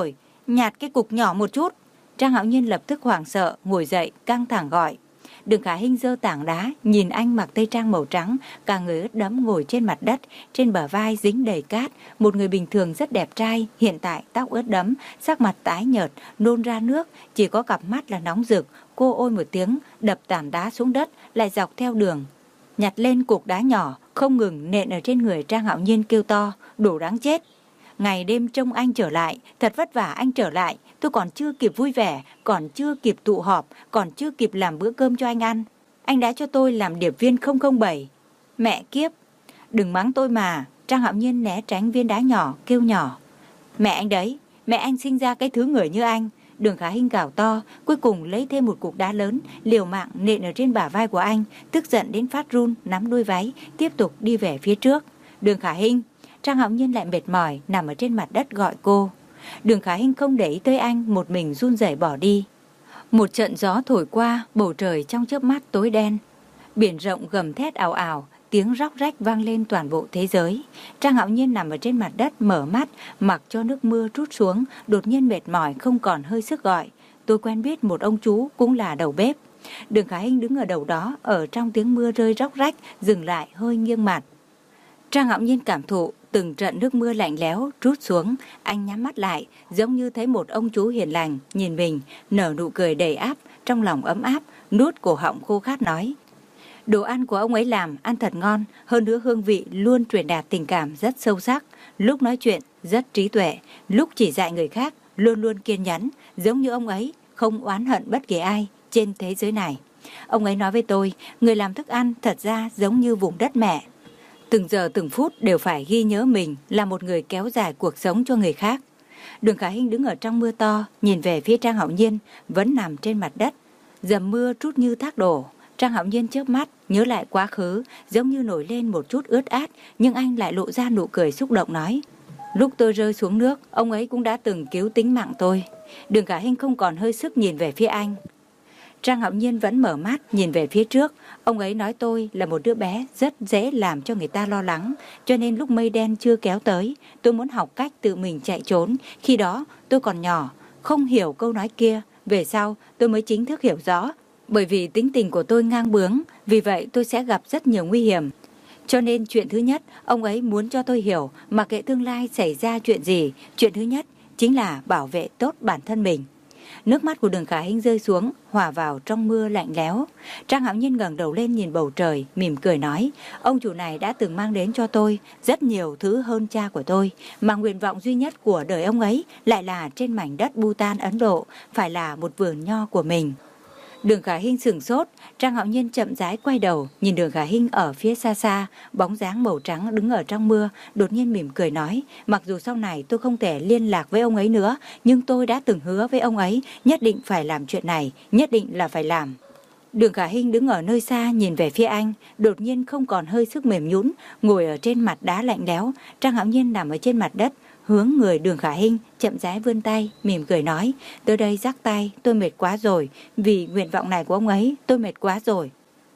nhạt cái cục nhỏ một chút. Trang Hạo Nhiên lập tức hoảng sợ, ngồi dậy, căng thẳng gọi. Đường Khả Hinh giơ tảng đá, nhìn anh mặc tây trang màu trắng, cả người ướt đẫm ngồi trên mặt đất, trên bờ vai dính đầy cát. Một người bình thường rất đẹp trai, hiện tại tóc ướt đẫm, sắc mặt tái nhợt, nôn ra nước, chỉ có cặp mắt là nóng rực. Cô ôi một tiếng, đập tảng đá xuống đất, lại dọc theo đường, nhặt lên cục đá nhỏ, không ngừng nện ở trên người Trang Hạo Nhiên, kêu to, đồ đáng chết. Ngày đêm trông anh trở lại, thật vất vả anh trở lại, tôi còn chưa kịp vui vẻ, còn chưa kịp tụ họp, còn chưa kịp làm bữa cơm cho anh ăn. Anh đã cho tôi làm điệp viên không không bảy. Mẹ kiếp, đừng mắng tôi mà. Trang Hạo Nhiên né tránh viên đá nhỏ, kêu nhỏ. Mẹ anh đấy, mẹ anh sinh ra cái thứ người như anh. Đường Khả Hinh gào to, cuối cùng lấy thêm một cục đá lớn, liều mạng nện ở trên bả vai của anh, tức giận đến phát run, nắm đuôi váy, tiếp tục đi về phía trước. Đường Khả Hinh. Trang Hạo Nhiên lại mệt mỏi, nằm ở trên mặt đất gọi cô. Đường Khả Hinh không để ý tới anh, một mình run rẩy bỏ đi. Một trận gió thổi qua, bầu trời trong chớp mắt tối đen. Biển rộng gầm thét ào ào, tiếng róc rách vang lên toàn bộ thế giới. Trang Hạo Nhiên nằm ở trên mặt đất mở mắt, mặc cho nước mưa trút xuống, đột nhiên mệt mỏi không còn hơi sức gọi. Tôi quen biết một ông chú cũng là đầu bếp. Đường Khả Hinh đứng ở đầu đó, ở trong tiếng mưa rơi róc rách, dừng lại hơi nghiêng mặt. Trang Hạo Nhiên cảm thụ từng trận nước mưa lạnh lẽo trút xuống, anh nhắm mắt lại, giống như thấy một ông chú hiền lành nhìn mình, nở nụ cười đầy áp, trong lòng ấm áp, nuốt cổ họng khô khát nói. Đồ ăn của ông ấy làm ăn thật ngon, hơn nữa hương vị luôn truyền đạt tình cảm rất sâu sắc, lúc nói chuyện rất trí tuệ, lúc chỉ dạy người khác luôn luôn kiên nhẫn, giống như ông ấy không oán hận bất kỳ ai trên thế giới này. Ông ấy nói với tôi, người làm thức ăn thật ra giống như vùng đất mẹ. Từng giờ từng phút đều phải ghi nhớ mình là một người kéo dài cuộc sống cho người khác. Đường Khả Hinh đứng ở trong mưa to, nhìn về phía Trang Hạo Nhiên, vẫn nằm trên mặt đất. Dầm mưa trút như thác đổ. Trang Hạo Nhiên chớp mắt, nhớ lại quá khứ, giống như nổi lên một chút ướt át, nhưng anh lại lộ ra nụ cười xúc động nói. Lúc tôi rơi xuống nước, ông ấy cũng đã từng cứu tính mạng tôi. Đường Khả Hinh không còn hơi sức nhìn về phía anh. Trang Hạo Nhiên vẫn mở mắt nhìn về phía trước. Ông ấy nói tôi là một đứa bé rất dễ làm cho người ta lo lắng, cho nên lúc mây đen chưa kéo tới, tôi muốn học cách tự mình chạy trốn. Khi đó tôi còn nhỏ, không hiểu câu nói kia. Về sau tôi mới chính thức hiểu rõ. Bởi vì tính tình của tôi ngang bướng, vì vậy tôi sẽ gặp rất nhiều nguy hiểm. Cho nên chuyện thứ nhất, ông ấy muốn cho tôi hiểu, mặc kệ tương lai xảy ra chuyện gì, chuyện thứ nhất chính là bảo vệ tốt bản thân mình. Nước mắt của Đường Khả Hinh rơi xuống, hòa vào trong mưa lạnh lẽo. Trang Hạo Nhiên ngẩng đầu lên nhìn bầu trời, mỉm cười nói, ông chủ này đã từng mang đến cho tôi rất nhiều thứ hơn cha của tôi, mà nguyện vọng duy nhất của đời ông ấy lại là trên mảnh đất Bhutan, Ấn Độ, phải là một vườn nho của mình. Đường Khả Hinh sửng sốt, Trang Hạo Nhiên chậm rãi quay đầu, nhìn Đường Khả Hinh ở phía xa xa, bóng dáng màu trắng đứng ở trong mưa, đột nhiên mỉm cười nói, mặc dù sau này tôi không thể liên lạc với ông ấy nữa, nhưng tôi đã từng hứa với ông ấy, nhất định phải làm chuyện này, nhất định là phải làm. Đường Khả Hinh đứng ở nơi xa nhìn về phía anh, đột nhiên không còn hơi sức mềm nhũn, ngồi ở trên mặt đá lạnh lẽo. Trang Hạo Nhiên nằm ở trên mặt đất, hướng người Đường Khả Hinh, chậm rãi vươn tay, mỉm cười nói, tới đây rắc tay, tôi mệt quá rồi, vì nguyện vọng này của ông ấy, tôi mệt quá rồi.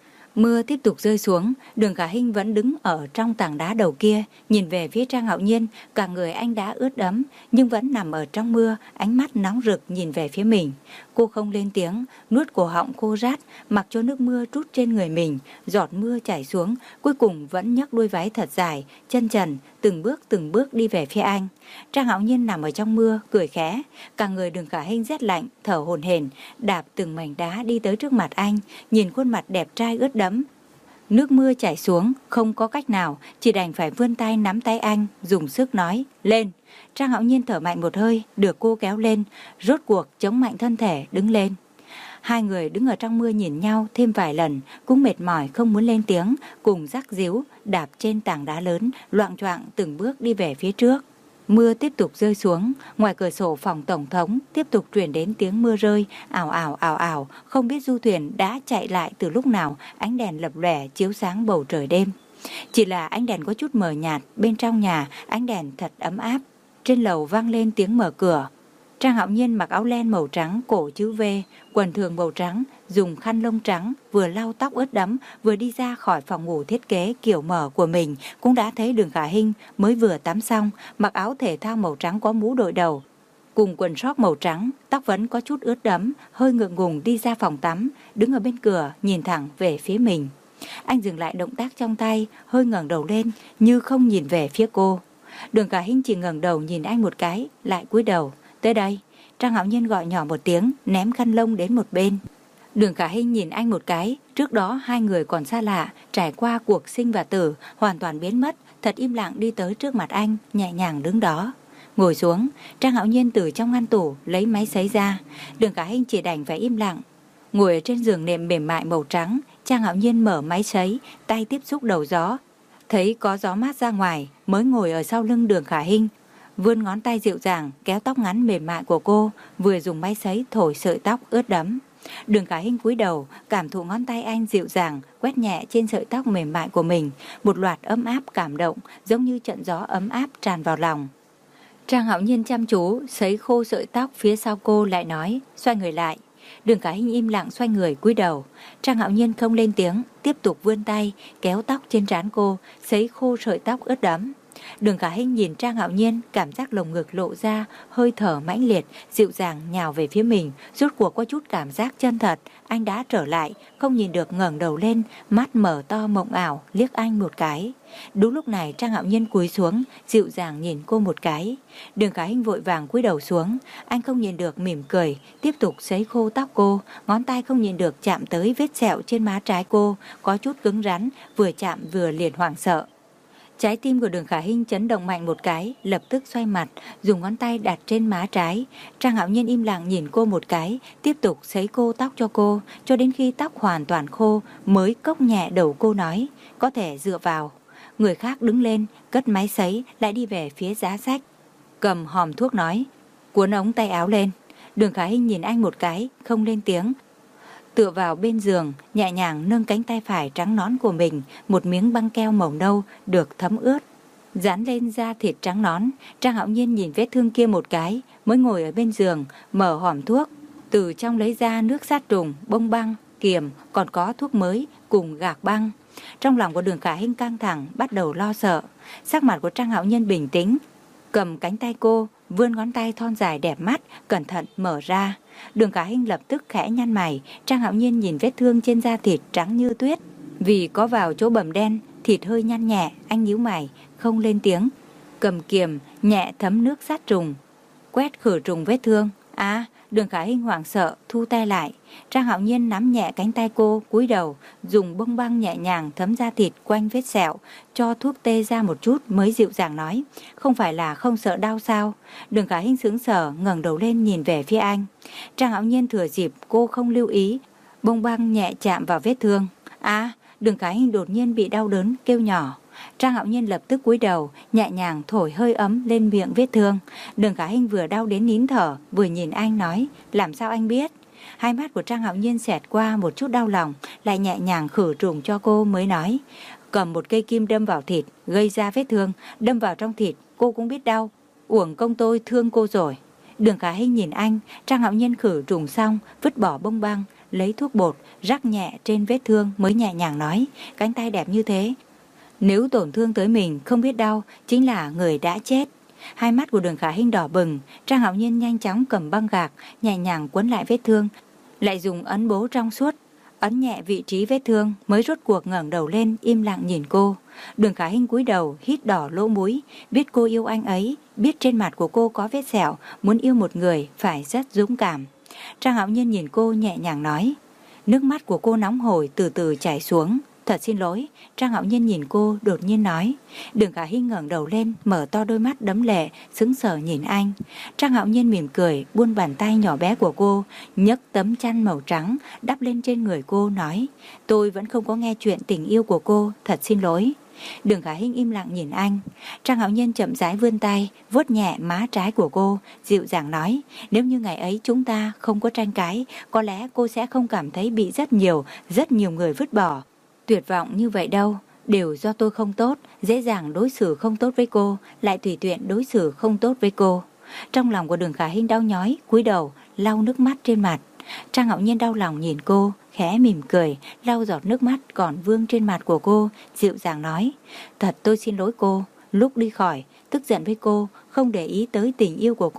Mưa tiếp tục rơi xuống, Đường Khả Hinh vẫn đứng ở trong tảng đá đầu kia, nhìn về phía Trang Hạo Nhiên, cả người anh đã ướt đẫm, nhưng vẫn nằm ở trong mưa, ánh mắt nóng rực nhìn về phía mình. Cô không lên tiếng, nuốt cổ họng khô rát, mặc cho nước mưa trút trên người mình, giọt mưa chảy xuống, cuối cùng vẫn nhấc đôi váy thật dài, chân trần, từng bước từng bước đi về phía anh. Trang Hạo Nhiên nằm ở trong mưa, cười khẽ, cả người Đường Khả Hinh rét lạnh, thở hổn hển, đạp từng mảnh đá đi tới trước mặt anh, nhìn khuôn mặt đẹp trai ướt đẫm. Nước mưa chảy xuống, không có cách nào, chỉ đành phải vươn tay nắm tay anh, dùng sức nói, lên. Trang Hạo Nhiên thở mạnh một hơi, được cô kéo lên, rốt cuộc chống mạnh thân thể, đứng lên. Hai người đứng ở trong mưa nhìn nhau thêm vài lần, cũng mệt mỏi không muốn lên tiếng, cùng rắc díu, đạp trên tảng đá lớn, loạng choạng từng bước đi về phía trước. Mưa tiếp tục rơi xuống, ngoài cửa sổ phòng tổng thống tiếp tục truyền đến tiếng mưa rơi, ảo ảo ảo ảo, không biết du thuyền đã chạy lại từ lúc nào, ánh đèn lập lòe chiếu sáng bầu trời đêm. Chỉ là ánh đèn có chút mờ nhạt, bên trong nhà ánh đèn thật ấm áp. Trên lầu vang lên tiếng mở cửa. Trang Hạo Nhiên mặc áo len màu trắng cổ chữ V, quần thường màu trắng, dùng khăn lông trắng, vừa lau tóc ướt đẫm, vừa đi ra khỏi phòng ngủ thiết kế kiểu mở của mình, cũng đã thấy Đường Khả Hinh mới vừa tắm xong, mặc áo thể thao màu trắng có mũ đội đầu. cùng quần sóc màu trắng, tóc vẫn có chút ướt đẫm, hơi ngượng ngùng đi ra phòng tắm, đứng ở bên cửa nhìn thẳng về phía mình. Anh dừng lại động tác trong tay, hơi ngẩng đầu lên như không nhìn về phía cô. Đường Khả Hinh chỉ ngẩng đầu nhìn anh một cái, lại cúi đầu. Tới đây. Trang Hạo Nhiên gọi nhỏ một tiếng, ném khăn lông đến một bên. Đường Khả Hinh nhìn anh một cái, trước đó hai người còn xa lạ, trải qua cuộc sinh và tử, hoàn toàn biến mất, thật im lặng đi tới trước mặt anh, nhẹ nhàng đứng đó. Ngồi xuống, Trang Hạo Nhiên từ trong ngăn tủ lấy máy sấy ra. Đường Khả Hinh chỉ đành phải im lặng. Ngồi ở trên giường nệm mềm mại màu trắng, Trang Hạo Nhiên mở máy sấy, tay tiếp xúc đầu gió. Thấy có gió mát ra ngoài, mới ngồi ở sau lưng Đường Khả Hinh, vươn ngón tay dịu dàng kéo tóc ngắn mềm mại của cô, vừa dùng máy sấy thổi sợi tóc ướt đẫm. Đường Khả Hinh cúi đầu, cảm thụ ngón tay anh dịu dàng quét nhẹ trên sợi tóc mềm mại của mình, một loạt ấm áp cảm động, giống như trận gió ấm áp tràn vào lòng. Trang Hạo Nhiên chăm chú sấy khô sợi tóc phía sau cô, lại nói, xoay người lại. Đường Khả Hinh im lặng xoay người cúi đầu. Trang Hạo Nhiên không lên tiếng, tiếp tục vươn tay kéo tóc trên trán cô, sấy khô sợi tóc ướt đẫm. Đường Khả Hinh nhìn Trang Hạo Nhiên, cảm giác lồng ngực lộ ra hơi thở mãnh liệt, dịu dàng nhào về phía mình, rốt cuộc có chút cảm giác chân thật. Anh đã trở lại, không nhìn được ngẩng đầu lên, mắt mở to mộng ảo liếc anh một cái. Đúng lúc này Trang Hạo Nhiên cúi xuống, dịu dàng nhìn cô một cái. Đường Khả Hinh vội vàng cúi đầu xuống, anh không nhìn được mỉm cười, tiếp tục sấy khô tóc cô, ngón tay không nhìn được chạm tới vết sẹo trên má trái cô, có chút cứng rắn, vừa chạm vừa liền hoảng sợ. Trái tim của Đường Khả Hinh chấn động mạnh một cái, lập tức xoay mặt, dùng ngón tay đặt trên má trái. Trang Hạo Nhiên im lặng nhìn cô một cái, tiếp tục sấy cô tóc cho cô, cho đến khi tóc hoàn toàn khô, mới cốc nhẹ đầu cô nói, có thể dựa vào. Người khác đứng lên, cất máy sấy, lại đi về phía giá sách, cầm hòm thuốc nói, cuốn ống tay áo lên. Đường Khả Hinh nhìn anh một cái, không lên tiếng, tựa vào bên giường, nhẹ nhàng nâng cánh tay phải trắng nõn của mình, một miếng băng keo màu nâu được thấm ướt dán lên da thịt trắng nõn. Trang Hạo Nhiên nhìn vết thương kia một cái, mới ngồi ở bên giường, mở hòm thuốc, từ trong lấy ra nước sát trùng, bông băng, kiềm, còn có thuốc mới cùng gạc băng. Trong lòng của Đường Khả Hinh căng thẳng, bắt đầu lo sợ. Sắc mặt của Trang Hạo Nhiên bình tĩnh, cầm cánh tay cô, vươn ngón tay thon dài đẹp mắt, cẩn thận mở ra. Đường Khả Hinh lập tức khẽ nhăn mày. Trang Hạo Nhiên nhìn vết thương trên da thịt trắng như tuyết, vì có vào chỗ bầm đen, thịt hơi nhăn nhẹ. Anh nhíu mày, không lên tiếng, cầm kiềm nhẹ thấm nước sát trùng, quét khử trùng vết thương. À, Đường Khả Hinh hoảng sợ thu tay lại. Trang Hạo Nhiên nắm nhẹ cánh tay cô, cúi đầu, dùng bông băng nhẹ nhàng thấm da thịt quanh vết sẹo, cho thuốc tê ra một chút mới dịu dàng nói, không phải là không sợ đau sao? Đường Khả Hinh sững sờ ngẩng đầu lên nhìn về phía anh. Trang Hạo Nhiên thừa dịp cô không lưu ý, bông băng nhẹ chạm vào vết thương. À, Đường Khả Hinh đột nhiên bị đau đớn kêu nhỏ. Trang Hạo Nhiên lập tức cúi đầu, nhẹ nhàng thổi hơi ấm lên miệng vết thương. Đường Khả Hinh vừa đau đến nín thở, vừa nhìn anh nói, làm sao anh biết? Hai mắt của Trang Hạo Nhiên xẹt qua một chút đau lòng, lại nhẹ nhàng khử trùng cho cô mới nói, cầm một cây kim đâm vào thịt, gây ra vết thương, đâm vào trong thịt, cô cũng biết đau, uổng công tôi thương cô rồi. Đường Khả Hinh nhìn anh. Trang Hạo Nhiên khử trùng xong, vứt bỏ bông băng, lấy thuốc bột rắc nhẹ trên vết thương mới nhẹ nhàng nói, cánh tay đẹp như thế, nếu tổn thương tới mình không biết đau, chính là người đã chết. Hai mắt của Đường Khả Hinh đỏ bừng. Trang Hạo Nhiên nhanh chóng cầm băng gạc, nhẹ nhàng quấn lại vết thương, lại dùng ấn bố trong suốt ấn nhẹ vị trí vết thương, mới rốt cuộc ngẩng đầu lên im lặng nhìn cô. Đường Khả Hinh cúi đầu hít đỏ lỗ mũi, biết cô yêu anh ấy, biết trên mặt của cô có vết sẹo, muốn yêu một người phải rất dũng cảm. Trang Hạo Nhiên nhìn cô nhẹ nhàng nói. Nước mắt của cô nóng hổi từ từ chảy xuống. Thật xin lỗi. Trang Hạo Nhiên nhìn cô đột nhiên nói. Đường Khả Hinh ngẩng đầu lên, mở to đôi mắt đẫm lệ, sững sờ nhìn anh. Trang Hạo Nhiên mỉm cười, buông bàn tay nhỏ bé của cô, nhấc tấm chăn màu trắng đắp lên trên người cô, nói. Tôi vẫn không có nghe chuyện tình yêu của cô, thật xin lỗi. Đường Khả Hinh im lặng nhìn anh. Trang Hạo Nhiên chậm rãi vươn tay, vuốt nhẹ má trái của cô, dịu dàng nói. Nếu như ngày ấy chúng ta không có tranh cãi, có lẽ cô sẽ không cảm thấy bị rất nhiều, rất nhiều người vứt bỏ, tuyệt vọng như vậy đâu. Đều do tôi không tốt, dễ dàng đối xử không tốt với cô, lại tùy tiện đối xử không tốt với cô. Trong lòng của Đường Khả Hinh đau nhói, cúi đầu lau nước mắt trên mặt. Trang Hạo Nhiên đau lòng nhìn cô, khẽ mỉm cười, lau giọt nước mắt còn vương trên mặt của cô, dịu dàng nói. Thật tôi xin lỗi cô, lúc đi khỏi, tức giận với cô, không để ý tới tình yêu của cô,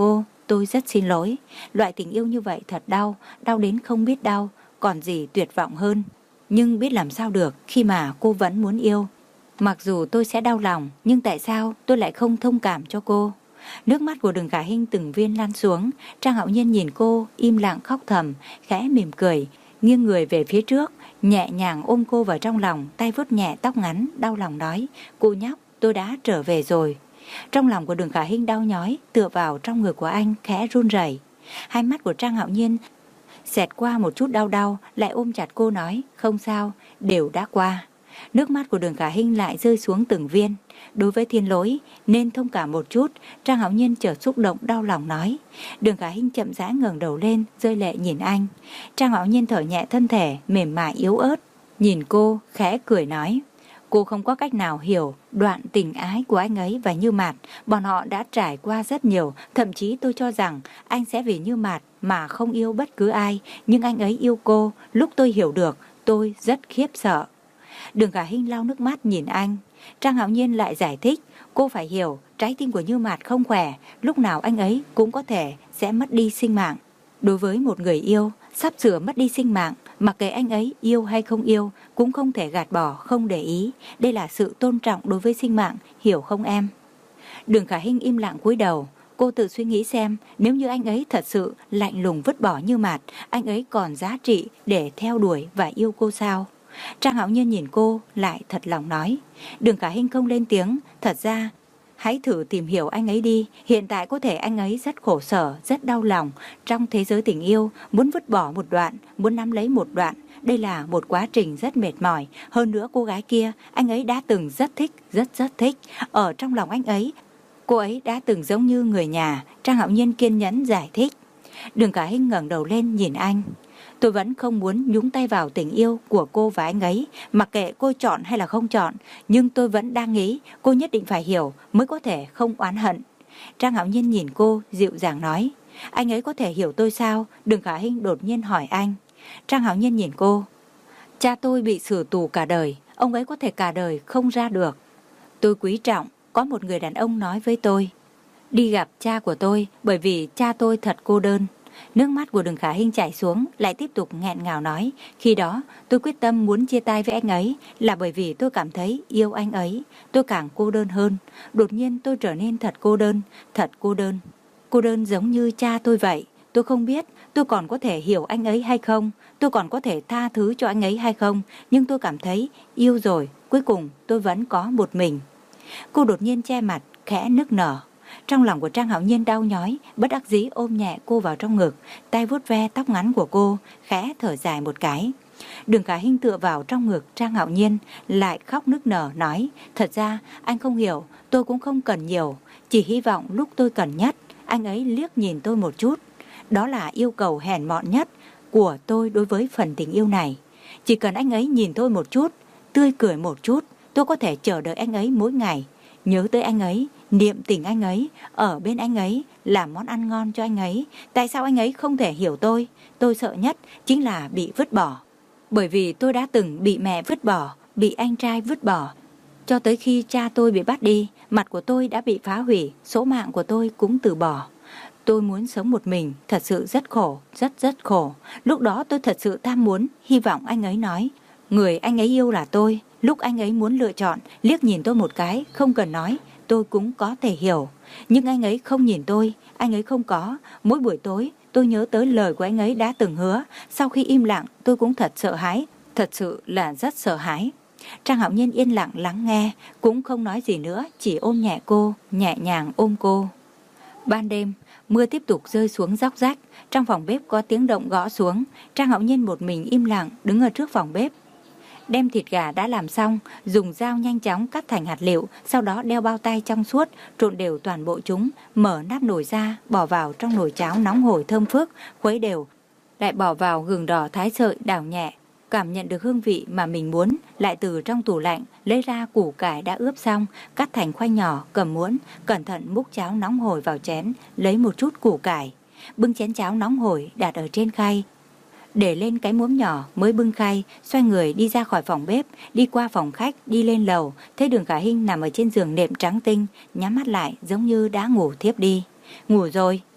tôi rất xin lỗi. Loại tình yêu như vậy thật đau, đau đến không biết đau, còn gì tuyệt vọng hơn. Nhưng biết làm sao được khi mà cô vẫn muốn yêu. Mặc dù tôi sẽ đau lòng, nhưng tại sao tôi lại không thông cảm cho cô? Nước mắt của Đường Khả Hinh từng viên lăn xuống. Trang Hạo Nhiên nhìn cô, im lặng khóc thầm, khẽ mỉm cười, nghiêng người về phía trước, nhẹ nhàng ôm cô vào trong lòng, tay vuốt nhẹ tóc ngắn, đau lòng nói, cô nhóc, tôi đã trở về rồi. Trong lòng của Đường Khả Hinh đau nhói, tựa vào trong ngực của anh, khẽ run rẩy. Hai mắt của Trang Hạo Nhiên xẹt qua một chút đau đau, lại ôm chặt cô nói, không sao, đều đã qua. Nước mắt của Đường Khả Hinh lại rơi xuống từng viên. Đối với Thiên Lỗi nên thông cảm một chút. Trang Hạo Nhiên chợt xúc động đau lòng nói. Đường Khả Hinh chậm rãi ngẩng đầu lên, rơi lệ nhìn anh. Trang Hạo Nhiên thở nhẹ thân thể mềm mại yếu ớt, nhìn cô khẽ cười nói, cô không có cách nào hiểu đoạn tình ái của anh ấy và Như Mạt. Bọn họ đã trải qua rất nhiều, thậm chí tôi cho rằng anh sẽ vì Như Mạt mà không yêu bất cứ ai, nhưng anh ấy yêu cô. Lúc tôi hiểu được, tôi rất khiếp sợ. Đường Khả Hinh lau nước mắt nhìn anh. Trang Hạo Nhiên lại giải thích, cô phải hiểu, trái tim của Như Mạt không khỏe, lúc nào anh ấy cũng có thể sẽ mất đi sinh mạng. Đối với một người yêu sắp sửa mất đi sinh mạng, mặc kệ anh ấy yêu hay không yêu, cũng không thể gạt bỏ, không để ý. Đây là sự tôn trọng đối với sinh mạng, hiểu không em? Đường Khả Hinh im lặng cúi đầu. Cô tự suy nghĩ xem, nếu như anh ấy thật sự lạnh lùng vứt bỏ Như Mạt, anh ấy còn giá trị để theo đuổi và yêu cô sao? Trang Hạo Nhiên nhìn cô, lại thật lòng nói. Đường Khả Hinh không lên tiếng. Thật ra, hãy thử tìm hiểu anh ấy đi. Hiện tại có thể anh ấy rất khổ sở, rất đau lòng. Trong thế giới tình yêu, muốn vứt bỏ một đoạn, muốn nắm lấy một đoạn. Đây là một quá trình rất mệt mỏi. Hơn nữa cô gái kia, anh ấy đã từng rất thích, rất rất thích. Ở trong lòng anh ấy, cô ấy đã từng giống như người nhà. Trang Hạo Nhiên kiên nhẫn giải thích. Đường Khả Hinh ngẩng đầu lên nhìn anh. Tôi vẫn không muốn nhúng tay vào tình yêu của cô và anh ấy, mặc kệ cô chọn hay là không chọn, nhưng tôi vẫn đang nghĩ cô nhất định phải hiểu mới có thể không oán hận. Trang Hạo Nhiên nhìn cô, dịu dàng nói, anh ấy có thể hiểu tôi sao? Đường Khả Hinh đột nhiên hỏi anh. Trang Hạo Nhiên nhìn cô, cha tôi bị xử tù cả đời, ông ấy có thể cả đời không ra được. Tôi quý trọng, có một người đàn ông nói với tôi, đi gặp cha của tôi, bởi vì cha tôi thật cô đơn. Nước mắt của Đường Khả Hinh chảy xuống, lại tiếp tục nghẹn ngào nói, khi đó tôi quyết tâm muốn chia tay với anh ấy là bởi vì tôi cảm thấy yêu anh ấy, tôi càng cô đơn hơn. Đột nhiên tôi trở nên thật cô đơn, thật cô đơn. Cô đơn giống như cha tôi vậy. Tôi không biết tôi còn có thể hiểu anh ấy hay không, tôi còn có thể tha thứ cho anh ấy hay không, nhưng tôi cảm thấy yêu rồi, cuối cùng tôi vẫn có một mình. Cô đột nhiên che mặt, khẽ nức nở. Trong lòng của Trang Hạo Nhiên đau nhói, bất đắc dĩ ôm nhẹ cô vào trong ngực, tay vuốt ve tóc ngắn của cô, khẽ thở dài một cái. Đường Khả Hinh tựa vào trong ngực Trang Hạo Nhiên, lại khóc nức nở nói, thật ra anh không hiểu, tôi cũng không cần nhiều, chỉ hy vọng lúc tôi cần nhất, anh ấy liếc nhìn tôi một chút. Đó là yêu cầu hèn mọn nhất của tôi đối với phần tình yêu này. Chỉ cần anh ấy nhìn tôi một chút, tươi cười một chút, tôi có thể chờ đợi anh ấy mỗi ngày, nhớ tới anh ấy, niệm tình anh ấy, ở bên anh ấy, làm món ăn ngon cho anh ấy. Tại sao anh ấy không thể hiểu tôi? Tôi sợ nhất chính là bị vứt bỏ. Bởi vì tôi đã từng bị mẹ vứt bỏ, bị anh trai vứt bỏ. Cho tới khi cha tôi bị bắt đi, mặt của tôi đã bị phá hủy, số mạng của tôi cũng từ bỏ. Tôi muốn sống một mình, thật sự rất khổ, rất rất khổ. Lúc đó tôi thật sự tham muốn, hy vọng anh ấy nói, người anh ấy yêu là tôi. Lúc anh ấy muốn lựa chọn, liếc nhìn tôi một cái, không cần nói, tôi cũng có thể hiểu. Nhưng anh ấy không nhìn tôi, anh ấy không có. Mỗi buổi tối, tôi nhớ tới lời của anh ấy đã từng hứa. Sau khi im lặng, tôi cũng thật sợ hãi, thật sự là rất sợ hãi. Trang Hạo Nhiên yên lặng lắng nghe, cũng không nói gì nữa, chỉ ôm nhẹ cô, nhẹ nhàng ôm cô. Ban đêm, mưa tiếp tục rơi xuống róc rách. Trong phòng bếp có tiếng động gõ xuống. Trang Hạo Nhiên một mình im lặng đứng ở trước phòng bếp, đem thịt gà đã làm xong, dùng dao nhanh chóng cắt thành hạt lựu, sau đó đeo bao tay trong suốt, trộn đều toàn bộ chúng, mở nắp nồi ra, bỏ vào trong nồi cháo nóng hổi thơm phức, khuấy đều, lại bỏ vào gừng đỏ thái sợi, đảo nhẹ, cảm nhận được hương vị mà mình muốn, lại từ trong tủ lạnh lấy ra củ cải đã ướp xong, cắt thành khoanh nhỏ, cầm muỗng, cẩn thận múc cháo nóng hổi vào chén, lấy một chút củ cải, bưng chén cháo nóng hổi đặt ở trên khay, để lên cái muỗng nhỏ mới bưng khay, xoay người đi ra khỏi phòng bếp, đi qua phòng khách, đi lên lầu, thấy Đường Khả Hinh nằm ở trên giường nệm trắng tinh, nhắm mắt lại giống như đã ngủ thiếp đi. Ngủ rồi.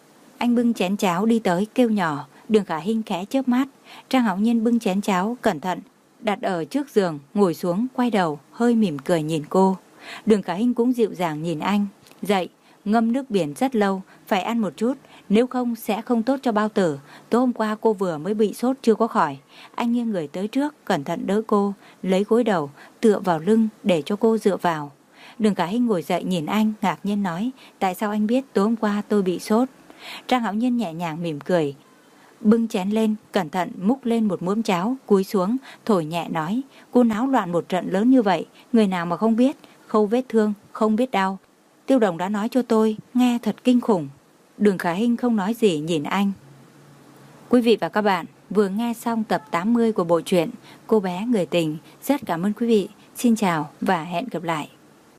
Anh bưng chén cháo đi tới kêu nhỏ. Đường Khả Hinh khẽ chớp mắt. Trang Hạo Nhiên bưng chén cháo cẩn thận đặt ở trước giường, ngồi xuống quay đầu hơi mỉm cười nhìn cô. Đường Khả Hinh cũng dịu dàng nhìn anh. Dậy, ngâm nước biển rất lâu, phải ăn một chút, nếu không sẽ không tốt cho bao tử. Tối hôm qua cô vừa mới bị sốt chưa có khỏi. Anh nghiêng người tới trước, cẩn thận đỡ cô, lấy gối đầu, tựa vào lưng để cho cô dựa vào. Đường Khả Hinh ngồi dậy nhìn anh, ngạc nhiên nói, tại sao anh biết tối hôm qua tôi bị sốt? Trang Hạo Nhiên nhẹ nhàng mỉm cười, bưng chén lên, cẩn thận múc lên một muỗng cháo, cúi xuống, thổi nhẹ nói, cô náo loạn một trận lớn như vậy, người nào mà không biết, khâu vết thương, không biết đau. Tiêu Đồng đã nói cho tôi, nghe thật kinh khủng. Đường Khả Hinh không nói gì nhìn anh. Quý vị và các bạn vừa nghe xong tập tám mươi của bộ truyện Cô bé người tình. Rất cảm ơn quý vị. Xin chào và hẹn gặp lại.